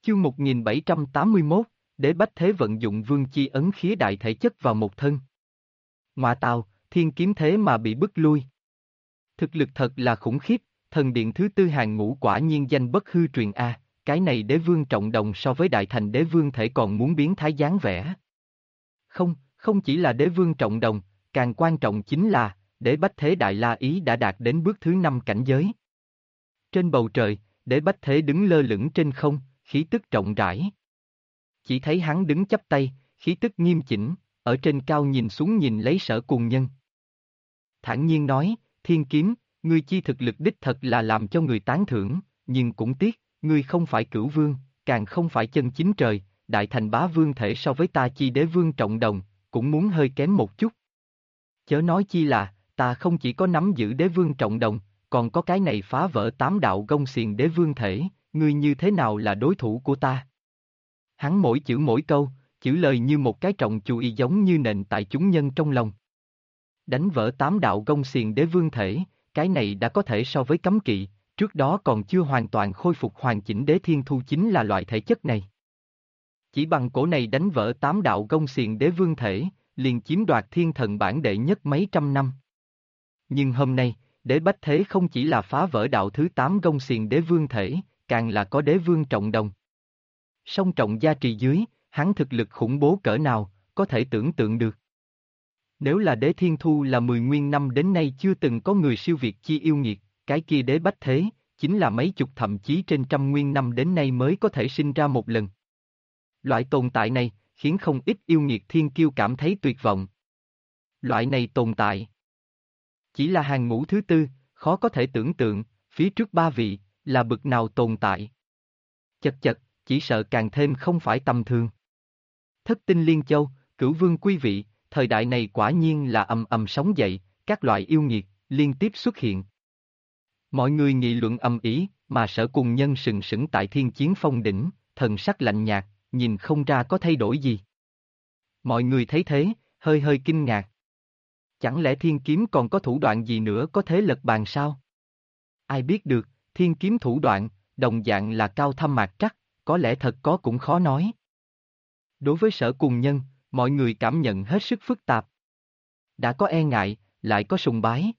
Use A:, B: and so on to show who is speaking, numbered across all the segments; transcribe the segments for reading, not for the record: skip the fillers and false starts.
A: Chương 1781, Đế Bách Thế vận dụng vương chi ấn khía đại thể chất vào một thân. Ngoa tào, thiên kiếm thế mà bị bức lui. Thực lực thật là khủng khiếp, thần điện thứ tư hàng ngũ quả nhiên danh bất hư truyền a, cái này đế vương trọng đồng so với đại thành đế vương thể còn muốn biến thái dáng vẻ. Không chỉ là đế vương trọng đồng, càng quan trọng chính là, đế Bách Thế Đại La Ý đã đạt đến bước thứ 5 cảnh giới. Trên bầu trời, đế Bách Thế đứng lơ lửng trên không, khí tức rộng rãi. Chỉ thấy hắn đứng chắp tay, khí tức nghiêm chỉnh, ở trên cao nhìn xuống nhìn lấy Sở Cùng Nhân. Thản nhiên nói, thiên kiếm, ngươi chi thực lực đích thật là làm cho người tán thưởng, nhưng cũng tiếc, ngươi không phải cửu vương, càng không phải chân chính trời, đại thành bá vương thể so với ta chi đế vương trọng đồng, cũng muốn hơi kém một chút. Chớ nói chi là, ta không chỉ có nắm giữ đế vương trọng đồng, còn có cái này phá vỡ 8 đạo gông xiềng đế vương thể, ngươi như thế nào là đối thủ của ta? Hắn mỗi chữ mỗi câu, chữ lời như một cái trọng chùy giống như nện tại chúng nhân trong lòng. Đánh vỡ 8 đạo gông xiềng đế vương thể, cái này đã có thể so với cấm kỵ, trước đó còn chưa hoàn toàn khôi phục hoàn chỉnh đế thiên thu chính là loại thể chất này. Chỉ bằng cổ này đánh vỡ 8 đạo gông xiềng đế vương thể, liền chiếm đoạt thiên thần bản đệ nhất mấy trăm năm. Nhưng hôm nay, đế Bách Thế không chỉ là phá vỡ đạo thứ 8 gông xiềng đế vương thể, càng là có đế vương trọng đồng. Song trọng gia trì dưới, hắn thực lực khủng bố cỡ nào, có thể tưởng tượng được. Nếu là đế thiên thu là 10 nguyên năm đến nay chưa từng có người siêu việt chi yêu nghiệt, cái kia đế Bách Thế, chính là mấy chục thậm chí trên trăm nguyên năm đến nay mới có thể sinh ra một lần. Loại tồn tại này, khiến không ít yêu nghiệt thiên kiêu cảm thấy tuyệt vọng. Loại này tồn tại chỉ là hàng ngũ thứ tư, khó có thể tưởng tượng, phía trước 3 vị, là bực nào tồn tại. Chật chật, chỉ sợ càng thêm không phải tầm thường. Thất tinh liên châu, cửu vương quý vị, thời đại này quả nhiên là ầm ầm sóng dậy, các loại yêu nghiệt, liên tiếp xuất hiện. Mọi người nghị luận ầm ĩ, mà Sở Cùng Nhân sừng sững tại thiên chiến phong đỉnh, thần sắc lạnh nhạt, nhìn không ra có thay đổi gì. Mọi người thấy thế, hơi hơi kinh ngạc. Chẳng lẽ thiên kiếm còn có thủ đoạn gì nữa có thế lật bàn sao? Ai biết được, thiên kiếm thủ đoạn, đồng dạng là cao thâm mạc trắc, có lẽ thật có cũng khó nói. Đối với Sở Cùng Nhân, mọi người cảm nhận hết sức phức tạp. Đã có e ngại, lại có sùng bái.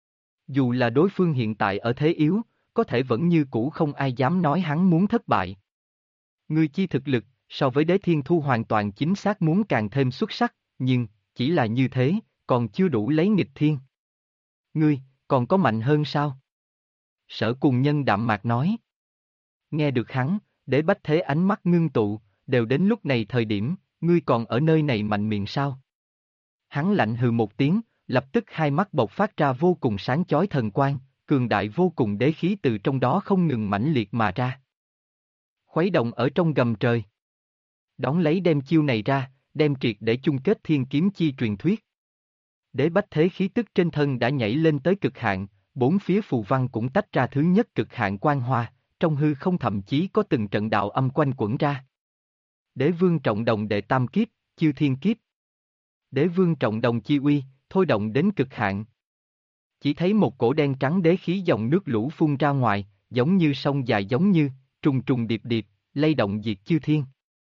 A: Dù là đối phương hiện tại ở thế yếu, có thể vẫn như cũ không ai dám nói hắn muốn thất bại. Ngươi chi thực lực, so với đế thiên thu hoàn toàn chính xác muốn càng thêm xuất sắc, nhưng, chỉ là như thế, còn chưa đủ lấy nghịch thiên. Ngươi, còn có mạnh hơn sao? Sở Cùng Nhân đạm mạc nói. Nghe được hắn, đế Bách Thế ánh mắt ngưng tụ, đều đến lúc này thời điểm, ngươi còn ở nơi này mạnh miệng sao? Hắn lạnh hừ một tiếng, lập tức hai mắt bộc phát ra vô cùng sáng chói thần quang, cường đại vô cùng đế khí từ trong đó không ngừng mãnh liệt mà ra. Khuấy động ở trong gầm trời. Đón lấy đem chiêu này ra, đem triệt để chung kết thiên kiếm chi truyền thuyết. Đế Bách Thế khí tức trên thân đã nhảy lên tới cực hạn, bốn phía phù văn cũng tách ra thứ nhất cực hạn quang hoa, trong hư không thậm chí có từng trận đạo âm quanh quẩn ra. Đế vương trọng đồng đệ tam kiếp, chư thiên kiếp. Đế vương trọng đồng chi uy, thôi động đến cực hạn. Chỉ thấy một cổ đen trắng đế khí dòng nước lũ phun ra ngoài, giống như sông dài giống như, trùng trùng điệp điệp, lay động diệt chư thiên.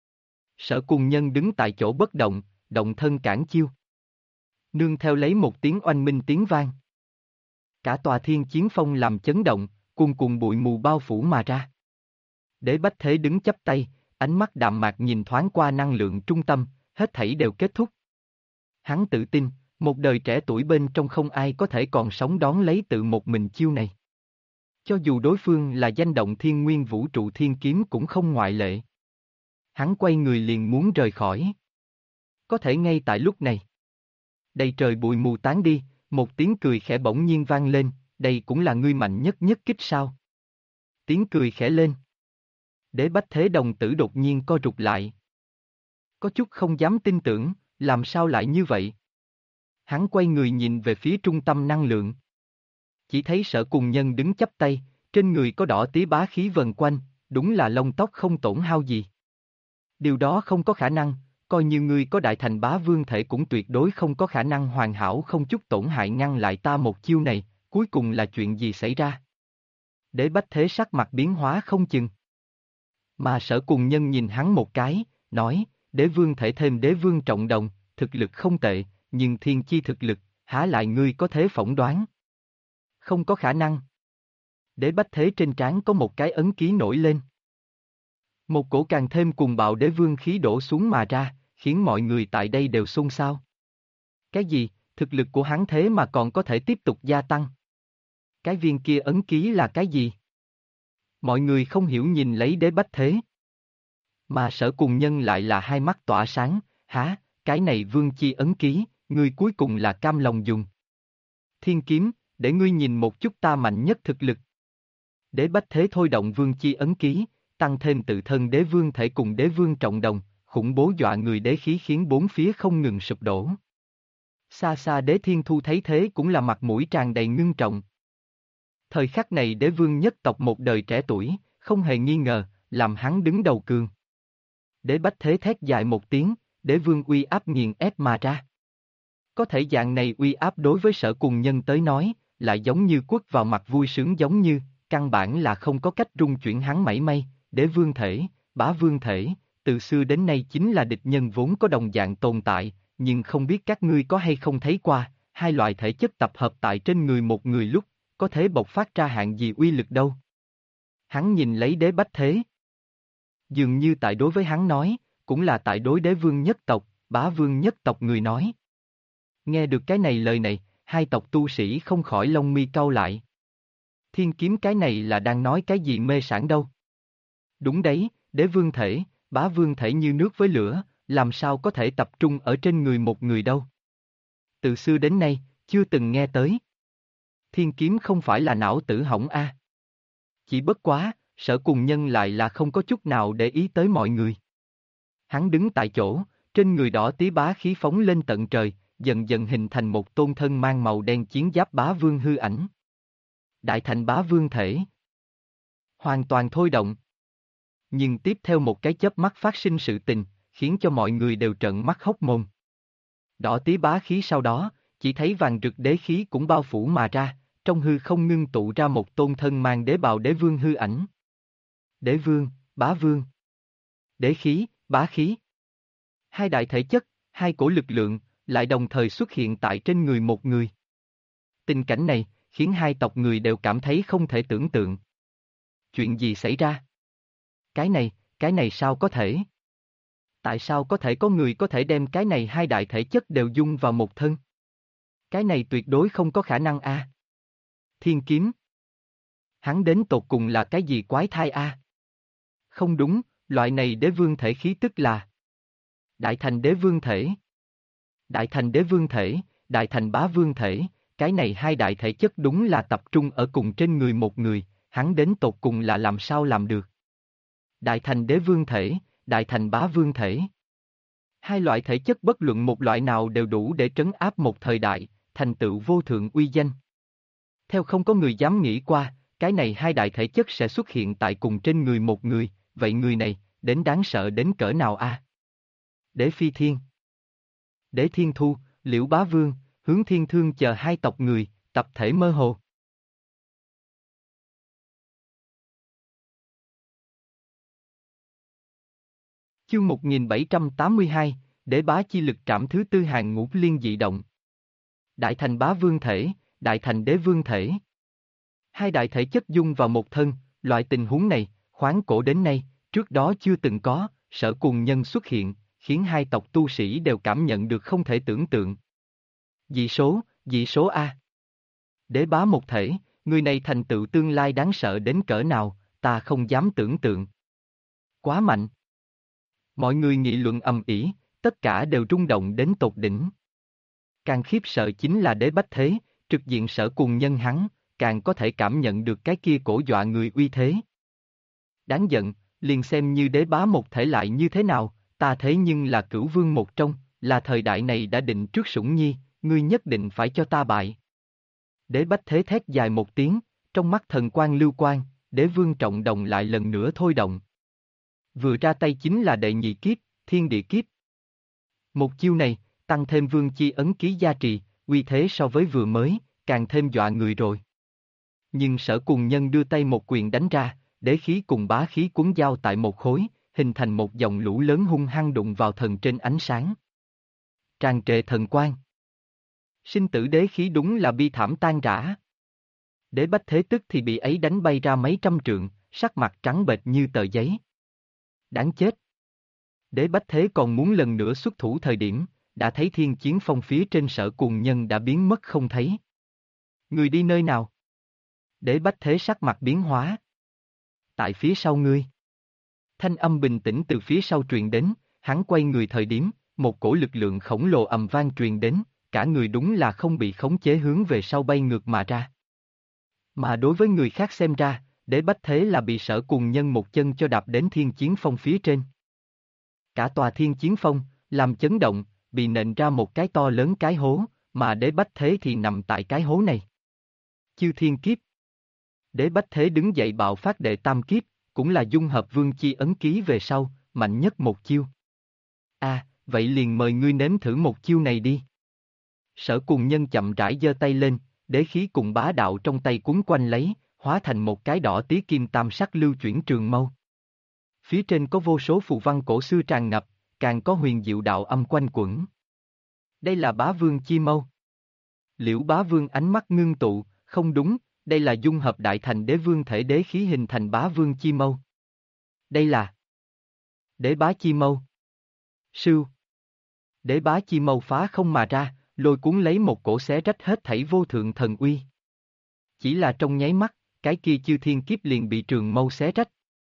A: Sở Cùng Nhân đứng tại chỗ bất động, động thân cản chiêu. Nương theo lấy một tiếng oanh minh tiếng vang. Cả tòa thiên chiến phong làm chấn động, cuồn cuộn bụi mù bao phủ mà ra. Đế Bách Thế đứng chắp tay, ánh mắt đạm mạc nhìn thoáng qua năng lượng trung tâm, hết thảy đều kết thúc. Hắn tự tin, một đời trẻ tuổi bên trong không ai có thể còn sống đón lấy tự một mình chiêu này. Cho dù đối phương là danh động thiên nguyên vũ trụ thiên kiếm cũng không ngoại lệ. Hắn quay người liền muốn rời khỏi. Có thể ngay tại lúc này. Đầy trời bụi mù tán đi, một tiếng cười khẽ bỗng nhiên vang lên, đây cũng là ngươi mạnh nhất nhất kích sao. Tiếng cười khẽ lên. Đế Bách Thế đồng tử đột nhiên co rụt lại. Có chút không dám tin tưởng, làm sao lại như vậy? Hắn quay người nhìn về phía trung tâm năng lượng. Chỉ thấy Sở Cùng Nhân đứng chắp tay, trên người có đỏ tía bá khí vần quanh, đúng là lông tóc không tổn hao gì. Điều đó không có khả năng, coi như ngươi có đại thành bá vương thể cũng tuyệt đối không có khả năng hoàn hảo không chút tổn hại ngăn lại ta một chiêu này, cuối cùng là chuyện gì xảy ra? Đế Bách Thế sắc mặt biến hóa không chừng. Mà Sở Cùng Nhân nhìn hắn một cái, nói, đế vương thể thêm đế vương trọng đồng, thực lực không tệ, nhưng thiên chi thực lực, há lại ngươi có thể phỏng đoán. Không có khả năng. Đế bách thế trên trán có một cái ấn ký nổi lên. Một cổ càng thêm cuồng bạo đế vương khí đổ xuống mà ra, khiến mọi người tại đây đều xôn xao. Cái gì, thực lực của hắn thế mà còn có thể tiếp tục gia tăng? Cái viên kia ấn ký là cái gì? Mọi người không hiểu nhìn lấy đế bách thế. Mà Sở Cùng Nhân lại là hai mắt tỏa sáng, há, cái này vương chi ấn ký, ngươi cuối cùng là cam lòng dùng. Thiên kiếm, để ngươi nhìn một chút ta mạnh nhất thực lực. Đế bách thế thôi động vương chi ấn ký, tăng thêm tự thân đế vương thể cùng đế vương trọng đồng, khủng bố dọa người đế khí khiến bốn phía không ngừng sụp đổ. Xa xa đế thiên thu thấy thế cũng là mặt mũi tràn đầy ngưng trọng. Thời khắc này đế vương nhất tộc một đời trẻ tuổi, không hề nghi ngờ, làm hắn đứng đầu cường. Đế bách thế thét dài một tiếng, đế vương uy áp nghiền ép mà ra. Có thể dạng này uy áp đối với Sở Cùng Nhân tới nói, lại giống như quất vào mặt vui sướng giống như, căn bản là không có cách rung chuyển hắn mảy may, đế vương thể, bá vương thể, từ xưa đến nay chính là địch nhân vốn có đồng dạng tồn tại, nhưng không biết các ngươi có hay không thấy qua, hai loại thể chất tập hợp tại trên người một người lúc, có thể bộc phát ra hạng gì uy lực đâu. Hắn nhìn lấy đế bách thế. Dường như tại đối với hắn nói, cũng là tại đối đế vương nhất tộc, bá vương nhất tộc người nói. Nghe được cái này lời này, hai tộc tu sĩ không khỏi lông mi cau lại. Thiên kiếm cái này là đang nói cái gì mê sảng đâu. Đúng đấy, đế vương thể, bá vương thể như nước với lửa, làm sao có thể tập trung ở trên người một người đâu. Từ xưa đến nay, chưa từng nghe tới. Thiên kiếm không phải là não tử hỏng a. Chỉ bất quá, Sở Cùng Nhân lại là không có chút nào để ý tới mọi người. Hắn đứng tại chỗ, trên người đỏ tí bá khí phóng lên tận trời, dần dần hình thành một tôn thân mang màu đen chiến giáp bá vương hư ảnh. Đại thành bá vương thể. Hoàn toàn thôi động. Nhưng tiếp theo một cái chớp mắt phát sinh sự tình, khiến cho mọi người đều trợn mắt hốc mồm. Đỏ tí bá khí sau đó, chỉ thấy vàng rực đế khí cũng bao phủ mà ra, trong hư không ngưng tụ ra một tôn thân mang đế bào đế vương hư ảnh. Đế vương, bá vương. Đế khí, bá khí. Hai đại thể chất, hai cổ lực lượng, lại đồng thời xuất hiện tại trên người một người. Tình cảnh này, khiến hai tộc người đều cảm thấy không thể tưởng tượng. Chuyện gì xảy ra? Cái này sao có thể? Tại sao có thể có người có thể đem cái này hai đại thể chất đều dung vào một thân? Cái này tuyệt đối không có khả năng a. Thiên kiếm. Hắn đến tột cùng là cái gì quái thai a? Không đúng, loại này đế vương thể khí tức là đại thành đế vương thể. Đại thành đế vương thể, đại thành bá vương thể, cái này hai đại thể chất đúng là tập trung ở cùng trên người một người, hắn đến tột cùng là làm sao làm được. Đại thành đế vương thể, đại thành bá vương thể. Hai loại thể chất bất luận một loại nào đều đủ để trấn áp một thời đại, thành tựu vô thượng uy danh. Theo không có người dám nghĩ qua, cái này hai đại thể chất sẽ xuất hiện tại cùng trên người một người, vậy người này, đến đáng sợ đến cỡ nào a? Đế Phi Thiên, Đế Thiên Thu, Liễu Bá Vương, Hướng Thiên Thương chờ hai tộc người, tập thể mơ hồ. Chương 1782, Đế bá chi lực trảm thứ tư hàng ngũ liên dị động. Đại thành bá vương thể, đại thành đế vương thể. Hai đại thể chất dung vào một thân, loại tình huống này, khoáng cổ đến nay, trước đó chưa từng có, Sở Cùng Nhân xuất hiện, khiến hai tộc tu sĩ đều cảm nhận được không thể tưởng tượng. Dị số A. Đế bá một thể, người này thành tựu tương lai đáng sợ đến cỡ nào, ta không dám tưởng tượng. Quá mạnh. Mọi người nghị luận ầm ĩ, tất cả đều rung động đến tột đỉnh. Càng khiếp sợ chính là đế bách thế, trực diện Sở Cùng Nhân hắn, càng có thể cảm nhận được cái kia cổ dọa người uy thế. Đáng giận, liền xem như đế bá một thể lại như thế nào, ta thế nhưng là cửu vương một trong, là thời đại này đã định trước Sủng Nhi, ngươi nhất định phải cho ta bại. Đế bách thế thét dài một tiếng, trong mắt thần quang lưu quang, đế vương trọng đồng lại lần nữa thôi động. Vừa ra tay chính là đệ nhị kiếp, thiên địa kiếp. Một chiêu này, tăng thêm vương chi ấn ký gia trì, uy thế so với vừa mới, càng thêm dọa người rồi. Nhưng Sở Cùng Nhân đưa tay một quyền đánh ra, đế khí cùng bá khí cuốn giao tại một khối, hình thành một dòng lũ lớn hung hăng đụng vào thần trên ánh sáng. Tràn trề thần quang. Sinh tử đế khí đúng là bi thảm tan rã. Đế Bách Thế tức thì bị ấy đánh bay ra mấy trăm trượng, sắc mặt trắng bệch như tờ giấy. Đáng chết. Đế Bách Thế còn muốn lần nữa xuất thủ thời điểm, đã thấy Thiên Chiến Phong phía trên Sở Cuồng Nhân đã biến mất không thấy. Người đi nơi nào? Đế Bách Thế sắc mặt biến hóa. Tại phía sau ngươi. Thanh âm bình tĩnh từ phía sau truyền đến, hắn quay người thời điểm, một cổ lực lượng khổng lồ ầm vang truyền đến, cả người đúng là không bị khống chế hướng về sau bay ngược mà ra. Mà đối với người khác xem ra, Đế Bách Thế là bị Sở Cuồng Nhân một chân cho đạp đến Thiên Chiến Phong phía trên. Cả tòa Thiên Chiến Phong, làm chấn động, bị nện ra một cái to lớn cái hố, mà Đế Bách Thế thì nằm tại cái hố này. Chư Thiên Kiếp. Đế Bách Thế đứng dậy bạo phát đệ tam kiếp, cũng là dung hợp vương chi ấn ký về sau, mạnh nhất một chiêu. Vậy liền mời ngươi nếm thử một chiêu này đi. Sở Cuồng Nhân chậm rãi giơ tay lên, đế khí cùng bá đạo trong tay quấn quanh lấy, hóa thành một cái đỏ tía kim tam sắc lưu chuyển trường mâu. Phía trên có vô số phù văn cổ xưa tràn ngập, càng có huyền diệu đạo âm quanh quẩn. Đây là bá vương chi mâu. Liễu bá vương ánh mắt ngưng tụ, không đúng, đây là dung hợp đại thành đế vương thể đế khí hình thành bá vương chi mâu. Đây là đế bá chi mâu. Sưu. Đế bá chi mâu phá không mà ra, lôi cuốn lấy một cổ xé rách hết thảy vô thượng thần uy. Chỉ là trong nháy mắt, cái kia chư thiên kiếp liền bị trường mâu xé rách.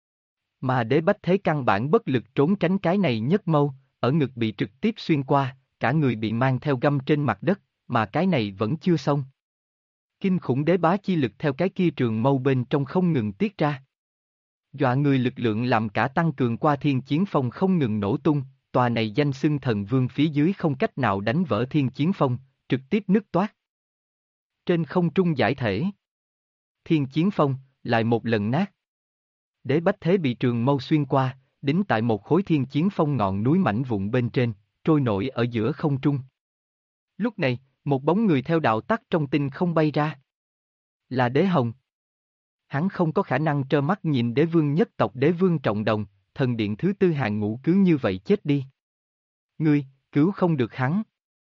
A: Mà Đế Bách Thế căn bản bất lực trốn tránh cái này nhất mâu, ở ngực bị trực tiếp xuyên qua, cả người bị mang theo găm trên mặt đất, mà cái này vẫn chưa xong. Kinh khủng đế bá chi lực theo cái kia trường mâu bên trong không ngừng tiết ra. Dọa người lực lượng làm cả tăng cường qua Thiên Chiến Phong không ngừng nổ tung, tòa này danh xưng thần vương phía dưới không cách nào đánh vỡ Thiên Chiến Phong, trực tiếp nứt toát. Trên không trung giải thể. Thiên Chiến Phong, lại một lần nát. Đế Bách Thế bị trường mâu xuyên qua, đính tại một khối Thiên Chiến Phong ngọn núi mảnh vụn bên trên, trôi nổi ở giữa không trung. Lúc này, một bóng người theo đạo tắc trong tinh không bay ra. Là Đế Hồng. Hắn không có khả năng trơ mắt nhìn đế vương nhất tộc Đế Vương Trọng Đồng, thần điện thứ tư hàng ngũ cứ như vậy chết đi. Ngươi, cứu không được hắn.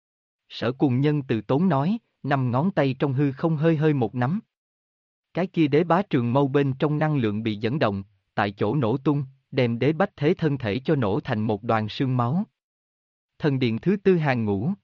A: Sở Cuồng Nhân từ tốn nói, năm ngón tay trong hư không hơi hơi một nắm. Cái kia đế bá trường mâu bên trong năng lượng bị dẫn động, tại chỗ nổ tung, đem Đế Bách Thế thân thể cho nổ thành một đoàn sương máu. Thần điện thứ tư hàng ngũ.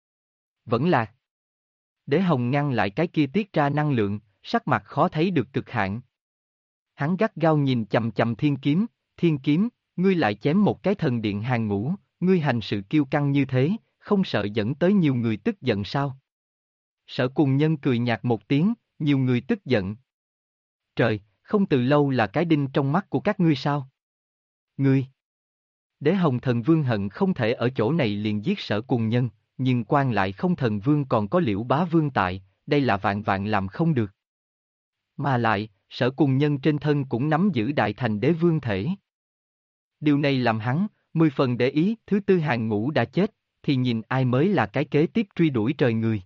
A: Vẫn là. Đế Hồng ngăn lại cái kia tiết ra năng lượng, sắc mặt khó thấy được cực hạn. Hắn gắt gao nhìn chằm chằm Thiên Kiếm, ngươi lại chém một cái thần điện hàng ngũ, ngươi hành sự kiêu căng như thế, không sợ dẫn tới nhiều người tức giận sao? Sở Cuồng Nhân cười nhạt một tiếng, nhiều người tức giận. Trời, không từ lâu là cái đinh trong mắt của các ngươi sao? Ngươi! Đế Hồng Thần Vương hận không thể ở chỗ này liền giết Sở Cuồng Nhân, nhưng quan lại không Thần Vương còn có Liễu Bá Vương tại, đây là vạn vạn làm không được. Mà lại, Sở Cuồng Nhân trên thân cũng nắm giữ đại thành đế vương thể. Điều này làm hắn, 10 phần để ý, thứ tư hàng ngũ đã chết, thì nhìn ai mới là cái kế tiếp truy đuổi trời người.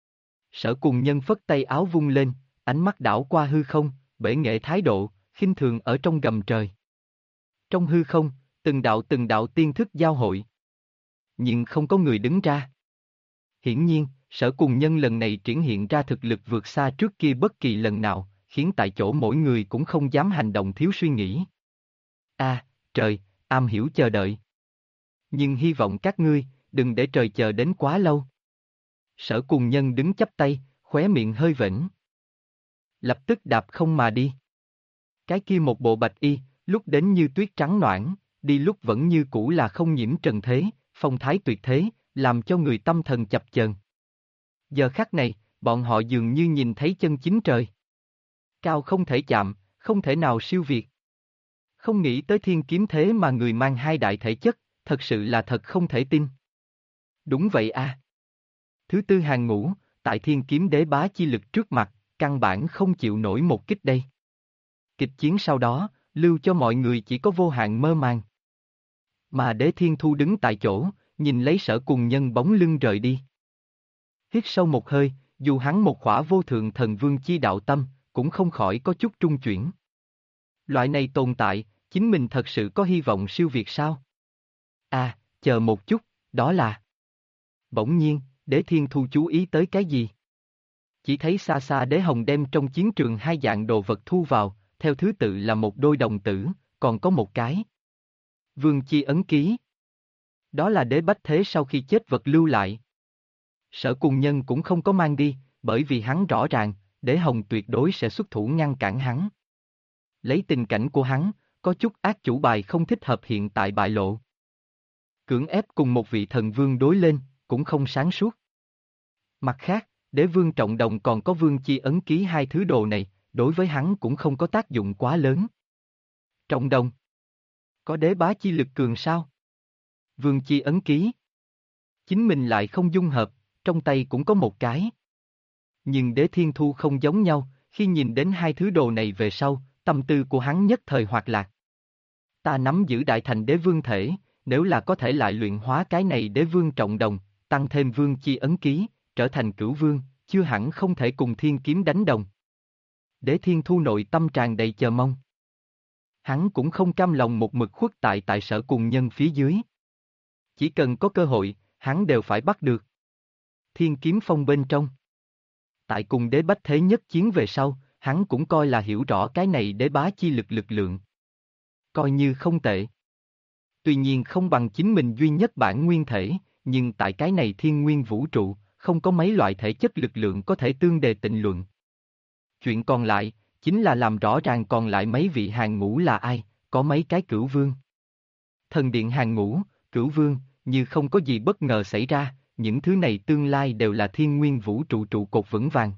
A: Sở Cuồng Nhân phất tay áo vung lên, ánh mắt đảo qua hư không, bể nghệ thái độ, khinh thường ở trong gầm trời. Trong hư không, từng đạo tiên thức giao hội. Nhưng không có người đứng ra. Hiển nhiên, Sở Cuồng Nhân lần này triển hiện ra thực lực vượt xa trước kia bất kỳ lần nào, khiến tại chỗ mỗi người cũng không dám hành động thiếu suy nghĩ. Trời, am hiểu chờ đợi. Nhưng hy vọng các ngươi, đừng để trời chờ đến quá lâu. Sở Cuồng Nhân đứng chắp tay, khóe miệng hơi vểnh. Lập tức đạp không mà đi. Cái kia một bộ bạch y, lúc đến như tuyết trắng noãn, đi lúc vẫn như cũ là không nhiễm trần thế, phong thái tuyệt thế, làm cho người tâm thần chập chờn. Giờ khắc này, bọn họ dường như nhìn thấy chân chính trời. Cao không thể chạm, không thể nào siêu việt. Không nghĩ tới thiên kiếm thế mà người mang hai đại thể chất, thật sự là thật không thể tin. Đúng vậy a. Thứ tư hàng ngũ, tại thiên kiếm đế bá chi lực trước mặt, căn bản không chịu nổi một kích đây. Kịch chiến sau đó, lưu cho mọi người chỉ có vô hạn mơ màng. Mà Đế Thiên Thu đứng tại chỗ, nhìn lấy Sở Cuồng Nhân bóng lưng rời đi. Hít sâu một hơi, dù hắn một khỏa vô thượng thần vương chi đạo tâm, cũng không khỏi có chút trung chuyển. Loại này tồn tại, chính mình thật sự có hy vọng siêu việt sao? À, chờ một chút, đó là... Bỗng nhiên, Đế Thiên Thu chú ý tới cái gì? Chỉ thấy xa xa Đế Hồng đem trong chiến trường hai dạng đồ vật thu vào, theo thứ tự là một đôi đồng tử, còn có một cái. Vương chi ấn ký. Đó là Đế Bách Thế sau khi chết vật lưu lại. Sở Cùng Nhân cũng không có mang đi, bởi vì hắn rõ ràng, Đế Hồng tuyệt đối sẽ xuất thủ ngăn cản hắn. Lấy tình cảnh của hắn, có chút ác chủ bài không thích hợp hiện tại bại lộ. Cưỡng ép cùng một vị thần vương đối lên, cũng không sáng suốt. Mặt khác, Đế Vương Trọng Đồng còn có Vương Chi ấn ký hai thứ đồ này, đối với hắn cũng không có tác dụng quá lớn. Trọng Đồng. Có đế bá chi lực cường sao? Vương Chi ấn ký. Chính mình lại không dung hợp, trong tay cũng có một cái. Nhưng Đế Thiên Thu không giống nhau, khi nhìn đến hai thứ đồ này về sau, tâm tư của hắn nhất thời hoạt lạc. Ta nắm giữ đại thành đế vương thể, nếu là có thể lại luyện hóa cái này đế vương trọng đồng, tăng thêm vương chi ấn ký, trở thành cửu vương, chưa hẳn không thể cùng thiên kiếm đánh đồng. Đế Thiên Thu nội tâm tràn đầy chờ mong. Hắn cũng không cam lòng một mực khuất tại Sở Cùng Nhân phía dưới. Chỉ cần có cơ hội, hắn đều phải bắt được. Thiên kiếm phong bên trong. Tại cùng đế bách thế nhất chiến về sau, hắn cũng coi là hiểu rõ cái này đế bá chi lực lực lượng. Coi như không tệ. Tuy nhiên không bằng chính mình duy nhất bản nguyên thể, nhưng tại cái này thiên nguyên vũ trụ, không có mấy loại thể chất lực lượng có thể tương đề tịnh luận. Chuyện còn lại, chính là làm rõ ràng còn lại mấy vị hàng ngũ là ai, có mấy cái cửu vương. Thần điện hàng ngũ, cửu vương, như không có gì bất ngờ xảy ra, những thứ này tương lai đều là thiên nguyên vũ trụ trụ cột vững vàng.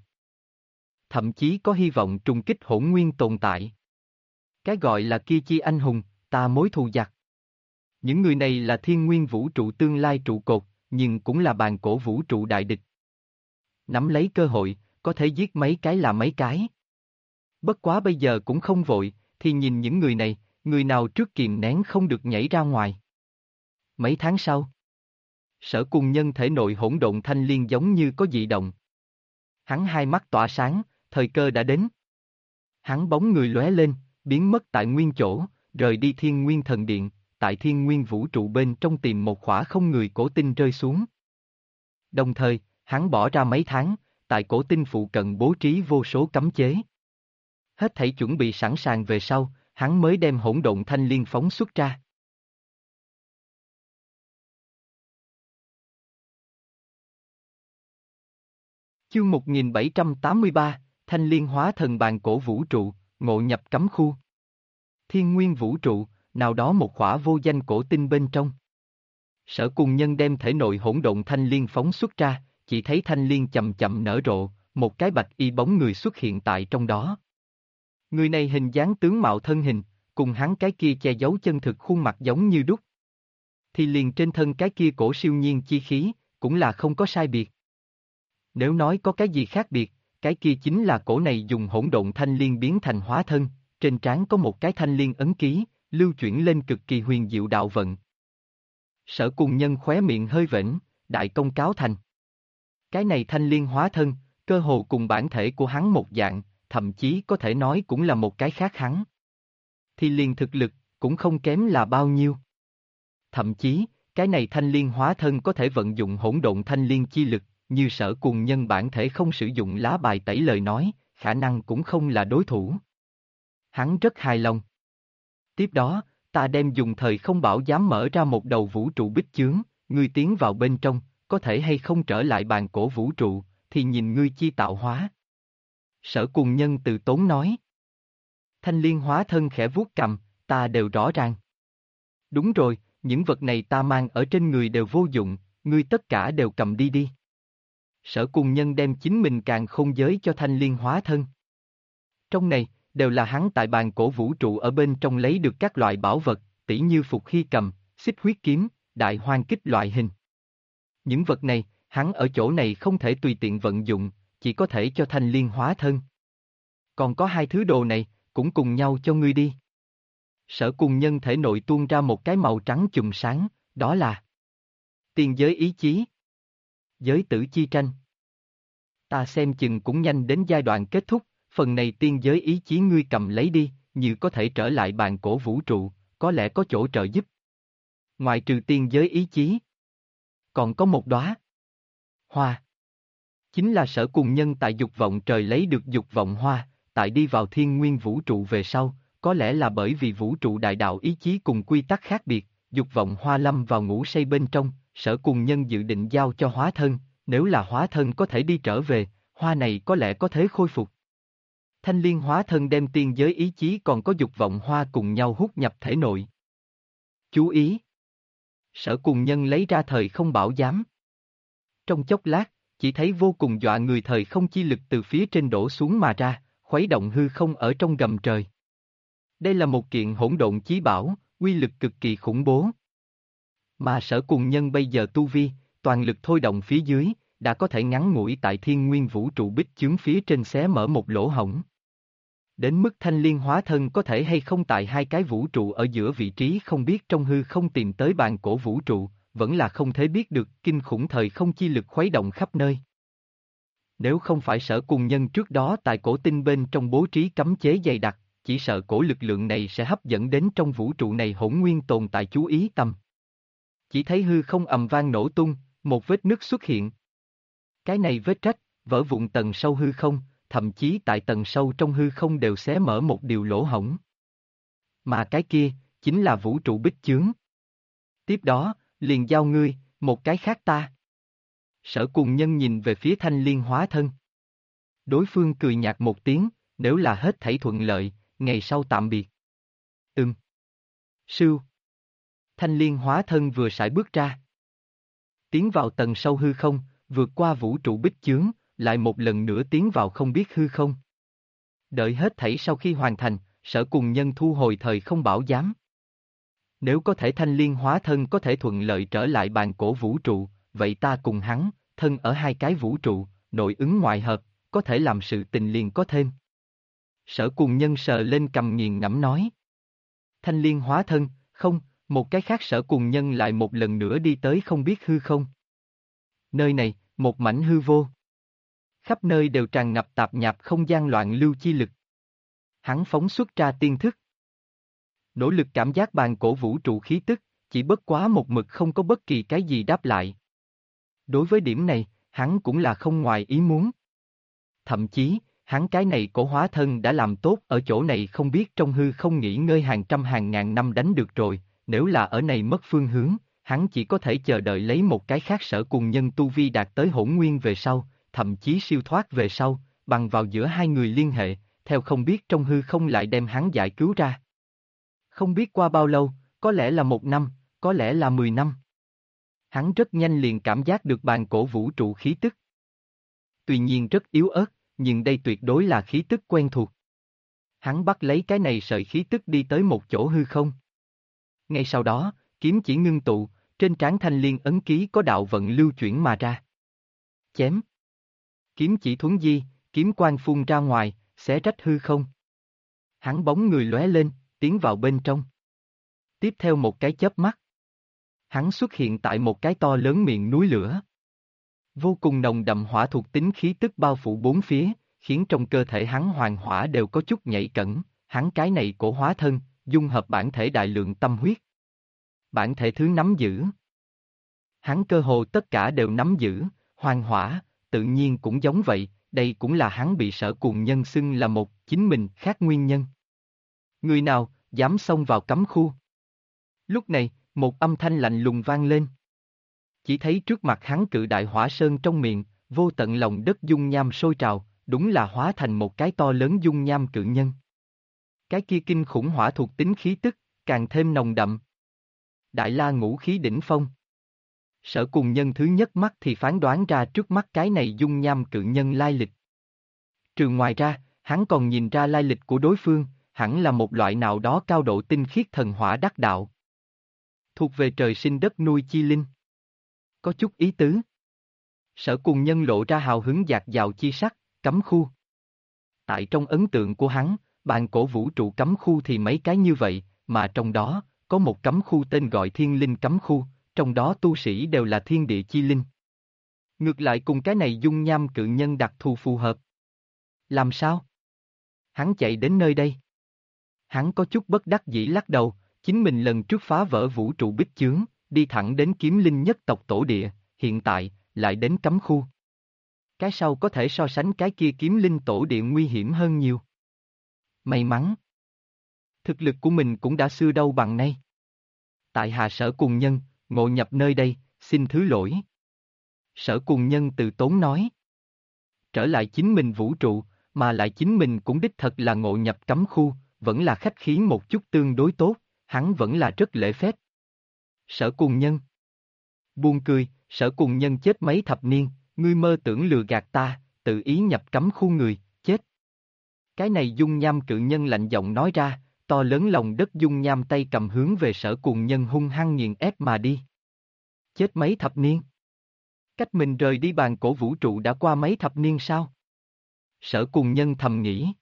A: Thậm chí có hy vọng trùng kích hỗn nguyên tồn tại. Cái gọi là kia chi anh hùng, ta mối thù giặc. Những người này là thiên nguyên vũ trụ tương lai trụ cột, nhưng cũng là bàn cổ vũ trụ đại địch. Nắm lấy cơ hội, có thể giết mấy cái là mấy cái. Bất quá bây giờ cũng không vội, thì nhìn những người này, người nào trước kìm nén không được nhảy ra ngoài. Mấy tháng sau, Sở Cùng Nhân thể nội hỗn độn thanh liên giống như có dị động. Hắn hai mắt tỏa sáng, thời cơ đã đến. Hắn bóng người lóe lên, biến mất tại nguyên chỗ, rời đi Thiên Nguyên Thần Điện, tại Thiên Nguyên vũ trụ bên trong tìm một khỏa không người cổ tinh rơi xuống. Đồng thời, hắn bỏ ra mấy tháng, tại cổ tinh phụ cận bố trí vô số cấm chế. Hết thảy chuẩn bị sẵn sàng về sau, hắn mới đem hỗn độn thanh liên phóng xuất ra. Chương 1783, Thanh Liên hóa thần bàn cổ vũ trụ, ngộ nhập cấm khu. Thiên Nguyên vũ trụ, nào đó một khỏa vô danh cổ tinh bên trong. Sở Cùng Nhân đem thể nội hỗn độn thanh liên phóng xuất ra, chỉ thấy thanh liên chậm chậm nở rộ, một cái bạch y bóng người xuất hiện tại trong đó. Người này hình dáng tướng mạo thân hình, cùng hắn cái kia che giấu chân thực khuôn mặt giống như đúc. Thì liền trên thân cái kia cổ siêu nhiên chi khí, cũng là không có sai biệt. Nếu nói có cái gì khác biệt, cái kia chính là cổ này dùng hỗn độn thanh liên biến thành hóa thân, trên trán có một cái thanh liên ấn ký, lưu chuyển lên cực kỳ huyền diệu đạo vận. Sở Cùng Nhân khóe miệng hơi vểnh, đại công cáo thành. Cái này thanh liên hóa thân, cơ hồ cùng bản thể của hắn một dạng, thậm chí có thể nói cũng là một cái khác hắn. Thì liền thực lực, cũng không kém là bao nhiêu. Thậm chí, cái này thanh liên hóa thân có thể vận dụng hỗn độn thanh liên chi lực, như Sở Cùng Nhân bản thể không sử dụng lá bài tẩy lời nói, khả năng cũng không là đối thủ. Hắn rất hài lòng. Tiếp đó, ta đem dùng thời không bảo dám mở ra một đầu vũ trụ bích chướng, ngươi tiến vào bên trong, có thể hay không trở lại bàn cổ vũ trụ, thì nhìn ngươi chi tạo hóa. Sở Cùng Nhân từ tốn nói. Thanh liên hóa thân khẽ vuốt cầm, ta đều rõ ràng. Đúng rồi, những vật này ta mang ở trên người đều vô dụng, ngươi tất cả đều cầm đi đi. Sở Cùng Nhân đem chính mình càng không giới cho thanh liên hóa thân. Trong này, đều là hắn tại bàn cổ vũ trụ ở bên trong lấy được các loại bảo vật, tỉ như phục hy cầm, xích huyết kiếm, đại hoang kích loại hình. Những vật này, hắn ở chỗ này không thể tùy tiện vận dụng, chỉ có thể cho thanh liên hóa thân. Còn có hai thứ đồ này, cũng cùng nhau cho ngươi đi. Sở Cùng Nhân thể nội tuôn ra một cái màu trắng chùm sáng, đó là tiên giới ý chí. Giới tử chi tranh. Ta xem chừng cũng nhanh đến giai đoạn kết thúc, phần này tiên giới ý chí ngươi cầm lấy đi, như có thể trở lại bàn cổ vũ trụ, có lẽ có chỗ trợ giúp. Ngoài trừ tiên giới ý chí, còn có một đóa hoa. Chính là Sở Cùng Nhân tại dục vọng trời lấy được dục vọng hoa, tại đi vào thiên nguyên vũ trụ về sau, có lẽ là bởi vì vũ trụ đại đạo ý chí cùng quy tắc khác biệt, dục vọng hoa lâm vào ngủ say bên trong, Sở Cùng Nhân dự định giao cho hóa thân, nếu là hóa thân có thể đi trở về, hoa này có lẽ có thể khôi phục. Thanh Liên hóa thân đem tiên giới ý chí còn có dục vọng hoa cùng nhau hút nhập thể nội. Chú ý! Sở Cùng Nhân lấy ra thời không bảo giám. Trong chốc lát, chỉ thấy vô cùng dọa người thời không chi lực từ phía trên đổ xuống mà ra, khuấy động hư không ở trong gầm trời. Đây là một kiện hỗn độn chí bảo, uy lực cực kỳ khủng bố. Mà Sở Cùng Nhân bây giờ tu vi, toàn lực thôi động phía dưới, đã có thể ngắn ngủi tại thiên nguyên vũ trụ bích chướng phía trên xé mở một lỗ hổng. Đến mức Thanh Liên hóa thân có thể hay không tại hai cái vũ trụ ở giữa vị trí không biết trong hư không tìm tới bàn cổ vũ trụ, vẫn là không thể biết được, kinh khủng thời không chi lực khuấy động khắp nơi. Nếu không phải Sở Cùng Nhân trước đó tại cổ tinh bên trong bố trí cấm chế dày đặc, chỉ sợ cổ lực lượng này sẽ hấp dẫn đến trong vũ trụ này hỗn nguyên tồn tại chú ý tâm. Chỉ thấy hư không ầm vang nổ tung, một vết nứt xuất hiện. Cái này vết rách, vỡ vụn tầng sâu hư không, thậm chí tại tầng sâu trong hư không đều xé mở một điều lỗ hổng. Mà cái kia, chính là vũ trụ bích chướng. Tiếp đó, liền giao ngươi, một cái khác ta. Sở Cùng Nhân nhìn về phía Thanh Liên hóa thân. Đối phương cười nhạt một tiếng, nếu là hết thảy thuận lợi, ngày sau tạm biệt. Sưu. Thanh Liên hóa thân vừa sải bước ra. Tiến vào tầng sâu hư không, vượt qua vũ trụ bích chướng, lại một lần nữa tiến vào không biết hư không. Đợi hết thảy sau khi hoàn thành, Sở Cùng Nhân thu hồi thời không bảo giám. Nếu có thể Thanh Liên hóa thân có thể thuận lợi trở lại bàn cổ vũ trụ, vậy ta cùng hắn, thân ở hai cái vũ trụ, nội ứng ngoại hợp, có thể làm sự tình liền có thêm. Sở Cùng Nhân sờ lên cầm nghiền ngẫm nói. Thanh Liên hóa thân, không, một cái khác Sở Cùng Nhân lại một lần nữa đi tới không biết hư không. Nơi này, một mảnh hư vô. Khắp nơi đều tràn ngập tạp nhạp không gian loạn lưu chi lực. Hắn phóng xuất ra tiên thức. Nỗ lực cảm giác bàn cổ vũ trụ khí tức, chỉ bất quá một mực không có bất kỳ cái gì đáp lại. Đối với điểm này, hắn cũng là không ngoài ý muốn. Thậm chí, hắn cái này cổ hóa thân đã làm tốt ở chỗ này không biết trong hư không nghỉ ngơi hàng trăm hàng ngàn năm đánh được rồi, nếu là ở này mất phương hướng, hắn chỉ có thể chờ đợi lấy một cái khác Sở Cùng Nhân tu vi đạt tới hỗn nguyên về sau, thậm chí siêu thoát về sau, bằng vào giữa hai người liên hệ, theo không biết trong hư không lại đem hắn giải cứu ra. Không biết qua bao lâu, có lẽ là 1 năm, có lẽ là 10 năm. Hắn rất nhanh liền cảm giác được bàn cổ vũ trụ khí tức. Tuy nhiên rất yếu ớt, nhưng đây tuyệt đối là khí tức quen thuộc. Hắn bắt lấy cái này sợi khí tức đi tới một chỗ hư không. Ngay sau đó, kiếm chỉ ngưng tụ, trên trán Thanh Liên ấn ký có đạo vận lưu chuyển mà ra. Chém. Kiếm chỉ thuấn di, kiếm quang phun ra ngoài, xé rách hư không. Hắn bóng người lóe lên, tiến vào bên trong. Tiếp theo một cái chớp mắt. Hắn xuất hiện tại một cái to lớn miệng núi lửa. Vô cùng nồng đậm hỏa thuộc tính khí tức bao phủ bốn phía, khiến trong cơ thể hắn hoàng hỏa đều có chút nhạy cẫng, hắn cái này cổ hóa thân, dung hợp bản thể đại lượng tâm huyết. Bản thể thứ nắm giữ. Hắn cơ hồ tất cả đều nắm giữ, hoàng hỏa, tự nhiên cũng giống vậy, đây cũng là hắn bị Sở Cùng Nhân xưng là một chính mình khác nguyên nhân. Người nào, dám xông vào cấm khu? Lúc này, một âm thanh lạnh lùng vang lên. Chỉ thấy trước mặt hắn cự đại hỏa sơn trong miệng, vô tận lòng đất dung nham sôi trào, đúng là hóa thành một cái to lớn dung nham cự nhân. Cái kia kinh khủng hỏa thuộc tính khí tức, càng thêm nồng đậm. Đại La ngũ khí đỉnh phong. Sở Cùng Nhân thứ nhất mắt thì phán đoán ra trước mắt cái này dung nham cự nhân lai lịch. Trừ ngoài ra, hắn còn nhìn ra lai lịch của đối phương, hẳn là một loại nào đó cao độ tinh khiết thần hỏa đắc đạo. Thuộc về trời sinh đất nuôi chi linh. Có chút ý tứ. Sở Cùng Nhân lộ ra hào hứng dạt dào chi sắc, cấm khu. Tại trong ấn tượng của hắn, bàn cổ vũ trụ cấm khu thì mấy cái như vậy, mà trong đó, có một cấm khu tên gọi Thiên Linh cấm khu, trong đó tu sĩ đều là thiên địa chi linh. Ngược lại cùng cái này dung nham cự nhân đặc thù phù hợp. Làm sao? Hắn chạy đến nơi đây. Hắn có chút bất đắc dĩ lắc đầu, chính mình lần trước phá vỡ vũ trụ bích chướng, đi thẳng đến kiếm linh nhất tộc tổ địa, hiện tại, lại đến cấm khu. Cái sau có thể so sánh cái kia kiếm linh tổ địa nguy hiểm hơn nhiều. May mắn. Thực lực của mình cũng đã xưa đâu bằng nay. Tại hạ Sở Cùng Nhân, ngộ nhập nơi đây, xin thứ lỗi. Sở Cùng Nhân từ tốn nói. Trở lại chính mình vũ trụ, mà lại chính mình cũng đích thật là ngộ nhập cấm khu, vẫn là khách khí một chút tương đối tốt, hắn vẫn là rất lễ phép. Sở Cùng Nhân. Buồn cười, Sở Cùng Nhân chết mấy thập niên, ngươi mơ tưởng lừa gạt ta, tự ý nhập cấm khu người, chết. Cái này dung nham cự nhân lạnh giọng nói ra, to lớn lòng đất dung nham tay cầm hướng về Sở Cùng Nhân hung hăng nghiền ép mà đi. Chết mấy thập niên? Cách mình rời đi bàn cổ vũ trụ đã qua mấy thập niên sao? Sở Cùng Nhân thầm nghĩ.